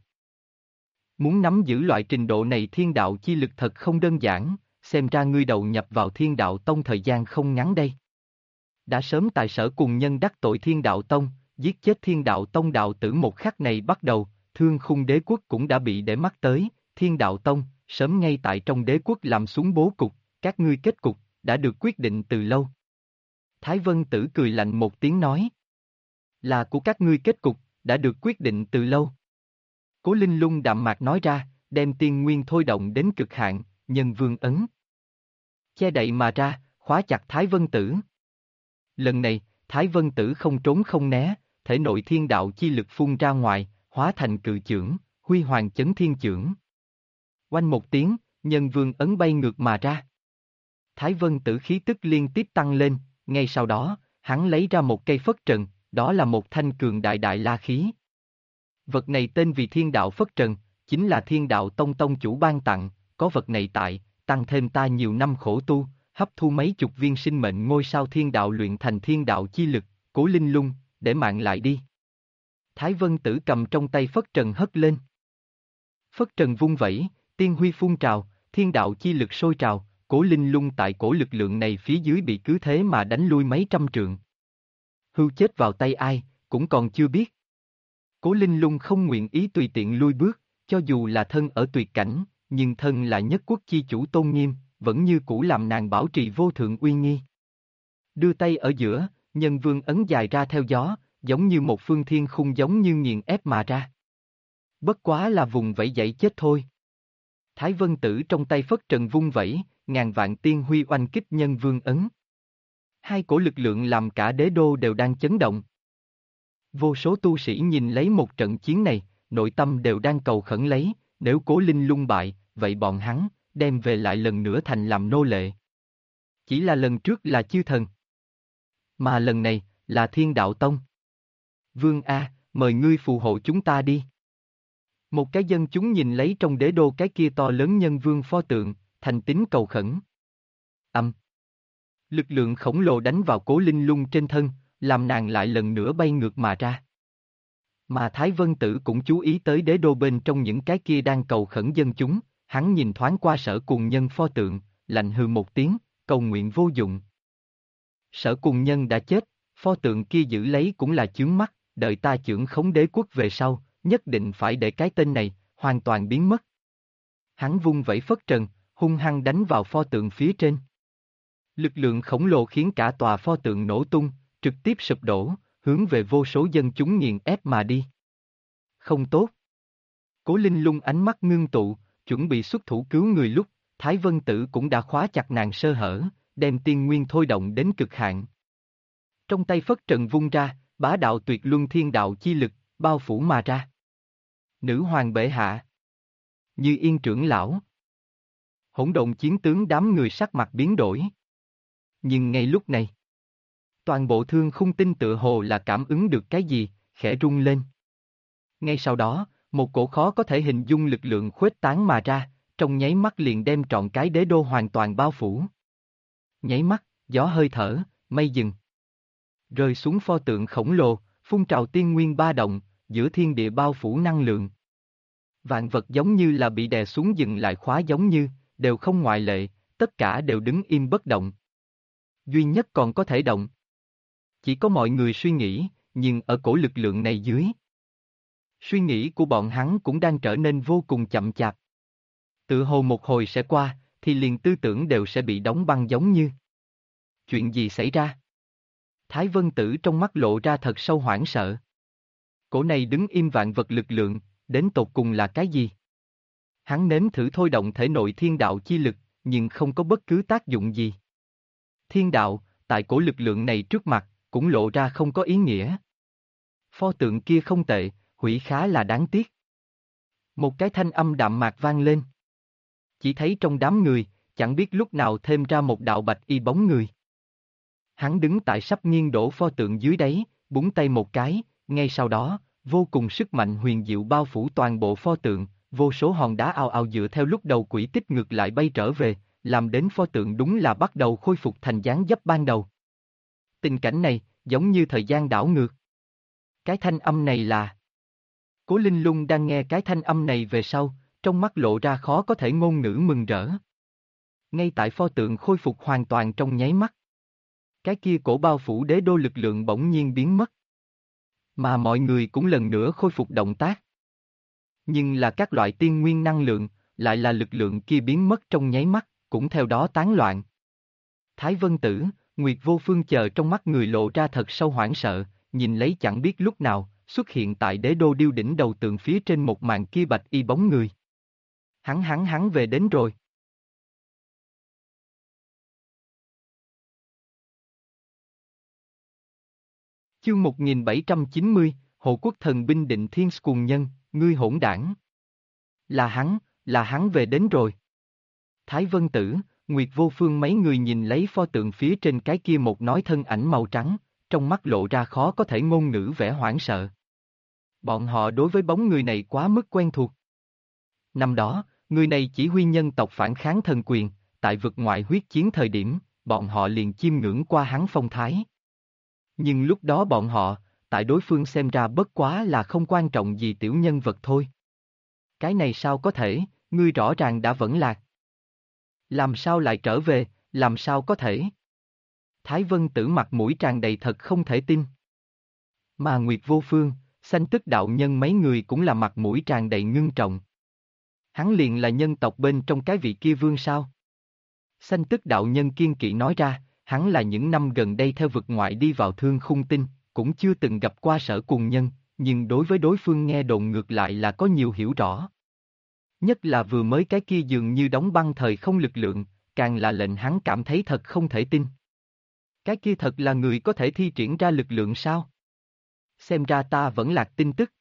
A: Muốn nắm giữ loại trình độ này thiên đạo chi lực thật không đơn giản, xem ra ngươi đầu nhập vào thiên đạo tông thời gian không ngắn đây. Đã sớm tại sở cùng nhân đắc tội thiên đạo tông, giết chết thiên đạo tông đạo tử một khắc này bắt đầu, Thương Khung đế quốc cũng đã bị để mắt tới, thiên đạo tông, sớm ngay tại trong đế quốc làm xuống bố cục, các ngươi kết cục, đã được quyết định từ lâu. Thái Vân Tử cười lạnh một tiếng nói. Là của các ngươi kết cục, đã được quyết định từ lâu. Cố Linh lung đạm mạc nói ra, đem tiên nguyên thôi động đến cực hạn, nhân vương ấn. Che đậy mà ra, khóa chặt Thái Vân Tử. Lần này, Thái Vân Tử không trốn không né, thể nội thiên đạo chi lực phun ra ngoài, hóa thành cự chưởng, huy hoàng chấn thiên chưởng. Oanh một tiếng, nhân vương ấn bay ngược mà ra. Thái Vân Tử khí tức liên tiếp tăng lên, ngay sau đó, hắn lấy ra một cây phất trần, đó là một thanh cường đại đại la khí. Vật này tên vì thiên đạo phất trần, chính là thiên đạo tông tông chủ ban tặng, có vật này tại, tăng thêm ta nhiều năm khổ tu, hấp thu mấy chục viên sinh mệnh ngôi sao thiên đạo luyện thành thiên đạo chi lực, Cố Linh lung, để mạng lại đi. Thái Vân Tử cầm trong tay phất trần hất lên. Phất trần vung vẩy, tiên huy phun trào, thiên đạo chi lực sôi trào, Cố Linh lung tại cổ lực lượng này phía dưới bị cứ thế mà đánh lui mấy trăm trượng. Hưu chết vào tay ai, cũng còn chưa biết. Cố Linh lung không nguyện ý tùy tiện lui bước, cho dù là thân ở tuyệt cảnh, nhưng thân là nhất quốc chi chủ tôn nghiêm, vẫn như cũ làm nàng bảo trì vô thượng uy nghi. Đưa tay ở giữa, nhân vương ấn dài ra theo gió, giống như một phương thiên khung giống như nghiền ép mà ra. Bất quá là vùng vẫy dậy chết thôi. Thái Vân Tử trong tay phất trần vung vẩy, ngàn vạn tiên huy oanh kích nhân vương ấn. Hai cổ lực lượng làm cả đế đô đều đang chấn động. Vô số tu sĩ nhìn lấy một trận chiến này, nội tâm đều đang cầu khẩn lấy, nếu Cố Linh lung bại, vậy bọn hắn, đem về lại lần nữa thành làm nô lệ. Chỉ là lần trước là chư thần. Mà lần này, là thiên đạo tông. Vương A, mời ngươi phù hộ chúng ta đi. Một cái dân chúng nhìn lấy trong đế đô cái kia to lớn nhân vương pho tượng, thành tín cầu khẩn. Lực lượng khổng lồ đánh vào Cố Linh lung trên thân, làm nàng lại lần nữa bay ngược mà ra. Mà Thái Vân Tử cũng chú ý tới đế đô bên trong những cái kia đang cầu khẩn dân chúng, hắn nhìn thoáng qua Sở Cùng Nhân pho tượng, lạnh hừ một tiếng, cầu nguyện vô dụng. Sở Cùng Nhân đã chết, pho tượng kia giữ lấy cũng là chướng mắt, đợi ta chưởng khống đế quốc về sau, nhất định phải để cái tên này, hoàn toàn biến mất. Hắn vung vẩy phất trần, hung hăng đánh vào pho tượng phía trên. Lực lượng khổng lồ khiến cả tòa pho tượng nổ tung, trực tiếp sụp đổ, hướng về vô số dân chúng nghiền ép mà đi. Không tốt. Cố Linh lung ánh mắt ngưng tụ, chuẩn bị xuất thủ cứu người lúc, Thái Vân Tử cũng đã khóa chặt nàng sơ hở, đem tiên nguyên thôi động đến cực hạn. Trong tay phất trần vung ra, bá đạo tuyệt luân thiên đạo chi lực, bao phủ mà ra. Nữ hoàng bệ hạ. Như Yên trưởng lão. Hỗn độn chiến tướng đám người sắc mặt biến đổi. Nhưng ngay lúc này, toàn bộ Thương Khung tinh tựa hồ là cảm ứng được cái gì, khẽ rung lên. Ngay sau đó, một cổ khó có thể hình dung lực lượng khuếch tán mà ra, trong nháy mắt liền đem trọn cái đế đô hoàn toàn bao phủ. Nháy mắt, gió hơi thở, mây dừng. Rơi xuống pho tượng khổng lồ, phun trào tiên nguyên ba động, giữa thiên địa bao phủ năng lượng. Vạn vật giống như là bị đè xuống dừng lại khóa giống như, đều không ngoại lệ, tất cả đều đứng im bất động. Duy nhất còn có thể động. Chỉ có mọi người suy nghĩ, nhưng ở cổ lực lượng này dưới. Suy nghĩ của bọn hắn cũng đang trở nên vô cùng chậm chạp. Tự hồ một hồi sẽ qua, thì liền tư tưởng đều sẽ bị đóng băng giống như. Chuyện gì xảy ra? Thái Vân Tử trong mắt lộ ra thật sâu hoảng sợ. Cổ này đứng im vạn vật lực lượng, đến tột cùng là cái gì? Hắn nếm thử thôi động thể nội thiên đạo chi lực, nhưng không có bất cứ tác dụng gì. Thiên đạo, tại cổ lực lượng này trước mặt, cũng lộ ra không có ý nghĩa. Pho tượng kia không tệ, hủy khá là đáng tiếc. Một cái thanh âm đạm mạc vang lên. Chỉ thấy trong đám người, chẳng biết lúc nào thêm ra một đạo bạch y bóng người. Hắn đứng tại sắp nghiêng đổ pho tượng dưới đáy, búng tay một cái, ngay sau đó, vô cùng sức mạnh huyền diệu bao phủ toàn bộ pho tượng, vô số hòn đá ào ào dựa theo lúc đầu quỹ tích ngược lại bay trở về, làm đến pho tượng đúng là bắt đầu khôi phục thành dáng dấp ban đầu. Tình cảnh này, giống như thời gian đảo ngược. Cái thanh âm này là... Cố Linh Lung đang nghe cái thanh âm này về sau, trong mắt lộ ra khó có thể ngôn ngữ mừng rỡ. Ngay tại pho tượng khôi phục hoàn toàn trong nháy mắt. Cái kia cổ bao phủ đế đô lực lượng bỗng nhiên biến mất. Mà mọi người cũng lần nữa khôi phục động tác. Nhưng là các loại tiên nguyên năng lượng, lại là lực lượng kia biến mất trong nháy mắt, cũng theo đó tán loạn. Thái Vân Tử, Nguyệt Vô Phương chờ trong mắt người lộ ra thật sâu hoảng sợ, nhìn lấy chẳng biết lúc nào, xuất hiện tại đế đô điêu đỉnh đầu tượng phía trên một màn kia bạch y bóng người. Hắn về đến rồi. Chương 1790, Hộ Quốc Thần Binh Định Thiên Cuồng Nhân, ngươi hỗn đảng. Là hắn về đến rồi. Thái Vân Tử, Nguyệt Vô Phương mấy người nhìn lấy pho tượng phía trên cái kia một nói thân ảnh màu trắng, trong mắt lộ ra khó có thể ngôn ngữ vẻ hoảng sợ. Bọn họ đối với bóng người này quá mức quen thuộc. Năm đó, người này chỉ huy nhân tộc phản kháng thần quyền, tại vực ngoại huyết chiến thời điểm, bọn họ liền chiêm ngưỡng qua hắn phong thái. Nhưng lúc đó bọn họ, tại đối phương xem ra bất quá là không quan trọng gì tiểu nhân vật thôi. Cái này sao có thể, ngươi rõ ràng đã vẫn lạc. Làm sao lại trở về, làm sao có thể? Thái Vân Tử mặt mũi tràn đầy thật không thể tin. Mà Nguyệt Vô Phương, Sanh Tức đạo nhân mấy người cũng là mặt mũi tràn đầy ngưng trọng. Hắn liền là nhân tộc bên trong cái vị kia vương sao? Sanh Tức đạo nhân kiên kỵ nói ra, hắn là những năm gần đây theo vực ngoại đi vào Thương Khung Tinh, cũng chưa từng gặp qua Sở Cuồng Nhân, nhưng đối với đối phương nghe đồn ngược lại là có nhiều hiểu rõ. Nhất là vừa mới cái kia dường như đóng băng thời không lực lượng, càng là lệnh hắn cảm thấy thật không thể tin. Cái kia thật là người có thể thi triển ra lực lượng sao? Xem ra ta vẫn lạc tin tức.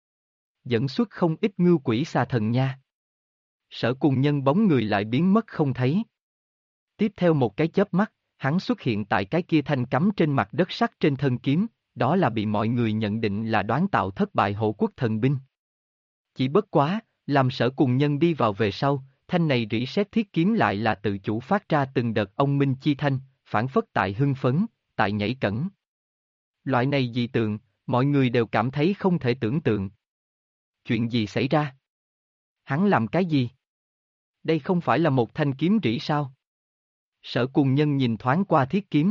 A: Dẫn xuất không ít ngưu quỷ xà thần nha. Sở Cuồng Nhân bóng người lại biến mất không thấy. Tiếp theo một cái chớp mắt, hắn xuất hiện tại cái kia thanh cắm trên mặt đất sắt trên thân kiếm, đó là bị mọi người nhận định là đoán tạo thất bại hộ quốc thần binh. Chỉ bất quá, làm Sở Cuồng Nhân đi vào về sau, thanh này rỉ sét thiết kiếm lại là tự chủ phát ra từng đợt ông minh chi thanh, phản phất tại hưng phấn, tại nhảy cẫng. Loại này dị tượng, mọi người đều cảm thấy không thể tưởng tượng. Chuyện gì xảy ra? Hắn làm cái gì? Đây không phải là một thanh kiếm rỉ sao? Sở Cuồng Nhân nhìn thoáng qua thiết kiếm.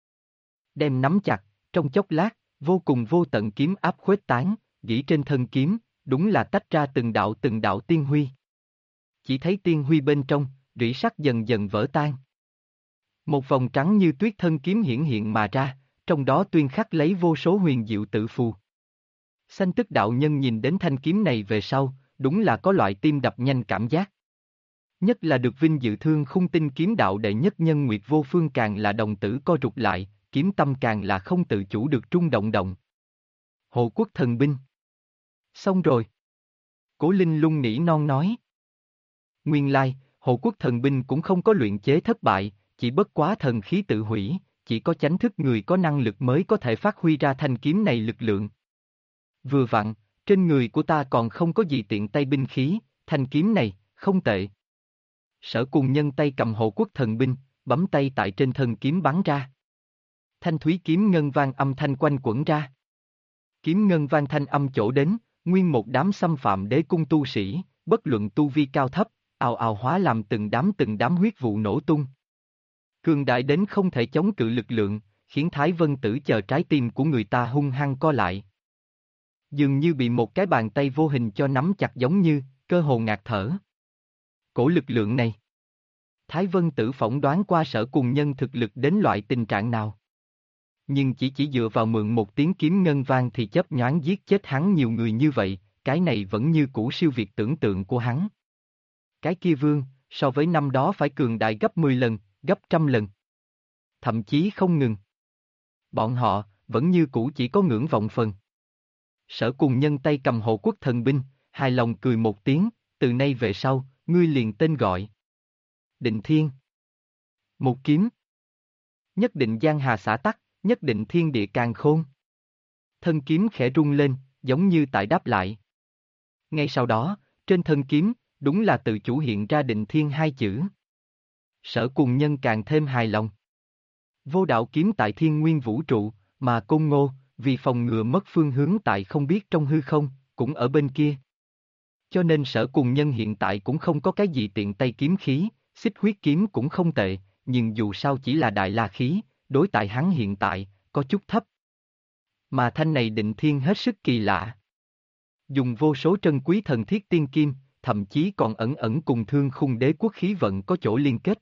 A: Đem nắm chặt, trong chốc lát, vô cùng vô tận kiếm áp khuếch tán, rỉ trên thân kiếm, đúng là tách ra từng đạo tiên huy. Chỉ thấy tiên huy bên trong, rỉ sắt dần dần vỡ tan. Một vòng trắng như tuyết thân kiếm hiển hiện mà ra, trong đó tuyên khắc lấy vô số huyền diệu tự phù. Sanh Tức đạo nhân nhìn đến thanh kiếm này về sau, đúng là có loại tim đập nhanh cảm giác. Nhất là được vinh dự Thương Khung Tinh kiếm đạo đệ nhất nhân Nguyệt Vô Phương càng là đồng tử co rụt lại, kiếm tâm càng là không tự chủ được trung động động. Hộ quốc thần binh. Xong rồi. Cố Linh Lung nỉ non nói. Nguyên lai, hộ quốc thần binh cũng không có luyện chế thất bại, chỉ bất quá thần khí tự hủy, chỉ có chánh thức người có năng lực mới có thể phát huy ra thanh kiếm này lực lượng. Vừa vặn, trên người của ta còn không có gì tiện tay binh khí, thanh kiếm này, không tệ. Sở Cuồng Nhân tay cầm hộ quốc thần binh, bấm tay tại trên thân kiếm bắn ra. Thanh thúy kiếm ngân vang âm thanh quanh quẩn ra. Kiếm ngân vang thanh âm chỗ đến, nguyên một đám xâm phạm đế cung tu sĩ, bất luận tu vi cao thấp, ào ào hóa làm từng đám huyết vụ nổ tung. Cường đại đến không thể chống cự lực lượng, khiến Thái Vân Tử chờ trái tim của người ta hung hăng co lại. Dường như bị một cái bàn tay vô hình cho nắm chặt giống như, cơ hồ ngạt thở. Cổ lực lượng này. Thái Vân Tử phỏng đoán qua Sở Cùng Nhân thực lực đến loại tình trạng nào. Nhưng chỉ dựa vào mượn một tiếng kiếm ngân vang thì chớp nhoáng giết chết hắn nhiều người như vậy, cái này vẫn như cũ siêu việt tưởng tượng của hắn. Cái kia vương, so với năm đó phải cường đại gấp 10 lần, gấp trăm lần. Thậm chí không ngừng. Bọn họ, vẫn như cũ chỉ có ngưỡng vọng phần. Sở Cùng Nhân tay cầm hộ quốc thần binh, hài lòng cười một tiếng, từ nay về sau, ngươi liền tên gọi. Định Thiên. Một kiếm. Nhất định giang hà xã tắc, nhất định thiên địa càn khôn. Thân kiếm khẽ rung lên, giống như tại đáp lại. Ngay sau đó, trên thân kiếm, đúng là tự chủ hiện ra Định Thiên hai chữ. Sở Cùng Nhân càng thêm hài lòng. Vô đạo kiếm tại thiên nguyên vũ trụ, mà Côn Ngô, vì phòng ngừa mất phương hướng tại không biết trong hư không, cũng ở bên kia. Cho nên Sở Cùng Nhân hiện tại cũng không có cái gì tiện tay kiếm khí, xích huyết kiếm cũng không tệ, nhưng dù sao chỉ là đại la khí, đối tại hắn hiện tại, có chút thấp. Mà thanh này Định Thiên hết sức kỳ lạ. Dùng vô số trân quý thần thiết tiên kim, thậm chí còn ẩn ẩn cùng Thương Khung Đế quốc khí vận có chỗ liên kết.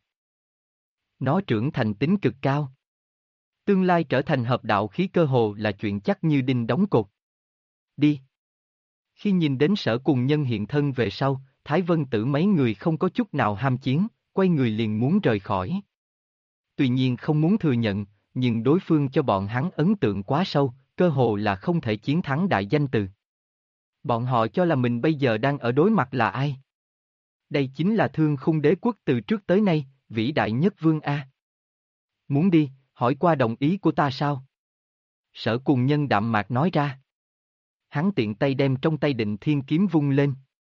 A: Nó trưởng thành tính cực cao. Tương lai trở thành hợp đạo khí cơ hồ là chuyện chắc như đinh đóng cột. Đi. Khi nhìn đến Sở Cùng Nhân hiện thân về sau, Thái Vân Tử mấy người không có chút nào ham chiến, quay người liền muốn rời khỏi. Tuy nhiên không muốn thừa nhận, nhưng đối phương cho bọn hắn ấn tượng quá sâu, cơ hồ là không thể chiến thắng đại danh từ. Bọn họ cho là mình bây giờ đang ở đối mặt là ai? Đây chính là Thương Khung Đế quốc từ trước tới nay, vĩ đại nhất vương A. Muốn đi, hỏi qua đồng ý của ta sao? Sở Cùng Nhân đạm mạc nói ra. Hắn tiện tay đem trong tay Định Thiên kiếm vung lên.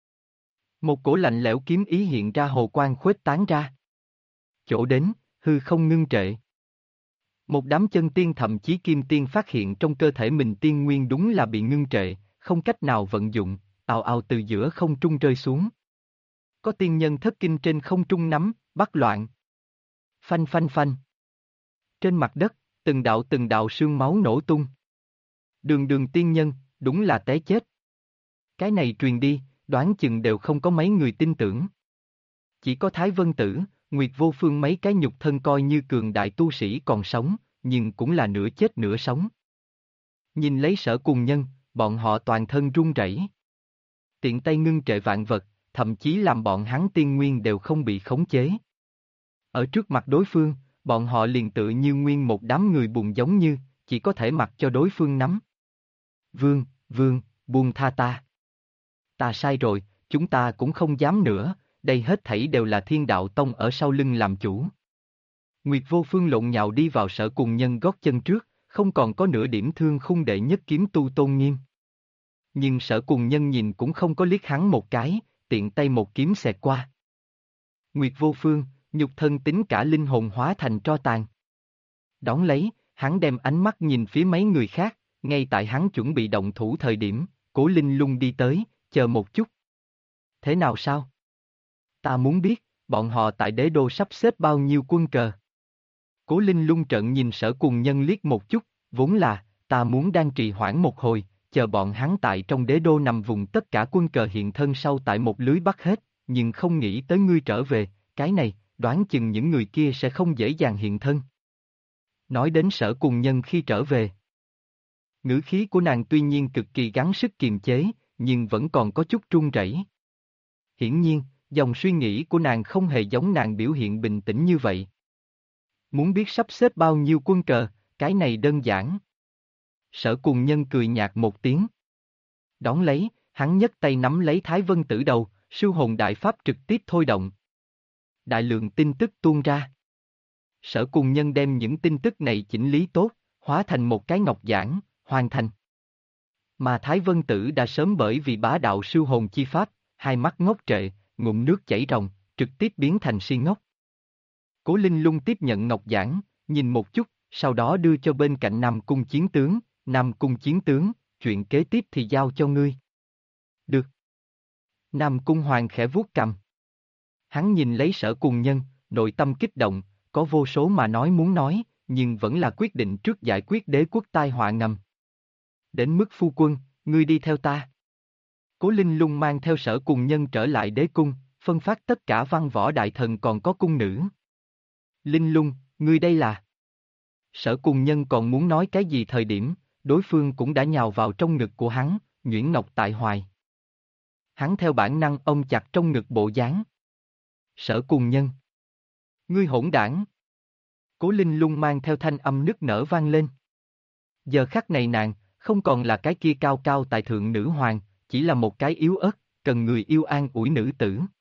A: Một cổ lạnh lẽo kiếm ý hiện ra hồ quang khuếch tán ra. Chỗ đến, hư không ngưng trệ. Một đám chân tiên thậm chí kim tiên phát hiện trong cơ thể mình tiên nguyên đúng là bị ngưng trệ, không cách nào vận dụng, ào ào từ giữa không trung rơi xuống. Có tiên nhân thất kinh trên không trung nắm, bắt loạn. Phanh phanh phanh. Trên mặt đất, từng đạo sương máu nổ tung. Đường đường tiên nhân, đúng là té chết. Cái này truyền đi, đoán chừng đều không có mấy người tin tưởng. Chỉ có Thái Vân Tử, Nguyệt Vô Phương mấy cái nhục thân coi như cường đại tu sĩ còn sống, nhưng cũng là nửa chết nửa sống. Nhìn lấy Sở Cùng Nhân, bọn họ toàn thân run rẩy. Tiện tay ngưng trệ vạn vật, thậm chí làm bọn hắn tiên nguyên đều không bị khống chế. Ở trước mặt đối phương, bọn họ liền tự như nguyên một đám người bùn giống như, chỉ có thể mặc cho đối phương nắm. Vương, buông tha ta. Ta sai rồi, chúng ta cũng không dám nữa, đây hết thảy đều là Thiên Đạo Tông ở sau lưng làm chủ. Nguyệt Vô Phương lộn nhào đi vào Sở Cùng Nhân gót chân trước, không còn có nửa điểm Thương Khung đệ nhất kiếm tu tôn nghiêm. Nhưng Sở Cùng Nhân nhìn cũng không có liếc hắn một cái, tiện tay một kiếm xẹt qua. Nguyệt Vô Phương, nhục thân tính cả linh hồn hóa thành tro tàn. Đón lấy, hắn đem ánh mắt nhìn phía mấy người khác, ngay tại hắn chuẩn bị động thủ thời điểm, Cố Linh Lung đi tới, chờ một chút. Thế nào sao? Ta muốn biết, bọn họ tại đế đô sắp xếp bao nhiêu quân cờ. Cố Linh Lung trợn nhìn Sở Cùng Nhân liếc một chút, vốn là, ta muốn đang trì hoãn một hồi, chờ bọn hắn tại trong đế đô nằm vùng tất cả quân cờ hiện thân sau tại một lưới bắt hết, nhưng không nghĩ tới ngươi trở về, cái này, đoán chừng những người kia sẽ không dễ dàng hiện thân. Nói đến Sở Cùng Nhân khi trở về. Ngữ khí của nàng tuy nhiên cực kỳ gắng sức kiềm chế, nhưng vẫn còn có chút run rẩy. Hiển nhiên, dòng suy nghĩ của nàng không hề giống nàng biểu hiện bình tĩnh như vậy. Muốn biết sắp xếp bao nhiêu quân cờ, cái này đơn giản. Sở Cùng Nhân cười nhạt một tiếng. Đón lấy, hắn nhấc tay nắm lấy Thái Vân Tử đầu, Sư Hồn Đại Pháp trực tiếp thôi động. Đại lượng tin tức tuôn ra. Sở Cùng Nhân đem những tin tức này chỉnh lý tốt, hóa thành một cái ngọc giản, hoàn thành. Mà Thái Vân Tử đã sớm bởi vì bá đạo Sư Hồn chi pháp, hai mắt ngốc trệ, ngụm nước chảy ròng, trực tiếp biến thành si ngốc. Cố Linh Lung tiếp nhận ngọc giản, nhìn một chút, sau đó đưa cho bên cạnh Nam Cung Chiến Tướng, Nam Cung Chiến Tướng, chuyện kế tiếp thì giao cho ngươi. Được. Nam Cung Hoàng khẽ vuốt cằm. Hắn nhìn lấy Sở Cùng Nhân, nội tâm kích động, có vô số mà nói muốn nói, nhưng vẫn là quyết định trước giải quyết đế quốc tai họa ngầm. Đến mức phu quân, ngươi đi theo ta. Cố Linh Lung mang theo Sở Cùng Nhân trở lại đế cung, phân phát tất cả văn võ đại thần còn có cung nữ. Linh Lung, ngươi đây là... Sở Cùng Nhân còn muốn nói cái gì thời điểm, đối phương cũng đã nhào vào trong ngực của hắn, nhuyễn ngọc tại hoài. Hắn theo bản năng ôm chặt trong ngực bộ dáng. Sở Cùng Nhân. Ngươi hỗn đảng. Cố Linh Lung mang theo thanh âm nức nở vang lên. Giờ khắc này nàng, không còn là cái kia cao cao tại thượng nữ hoàng, chỉ là một cái yếu ớt, cần người yêu an ủi nữ tử.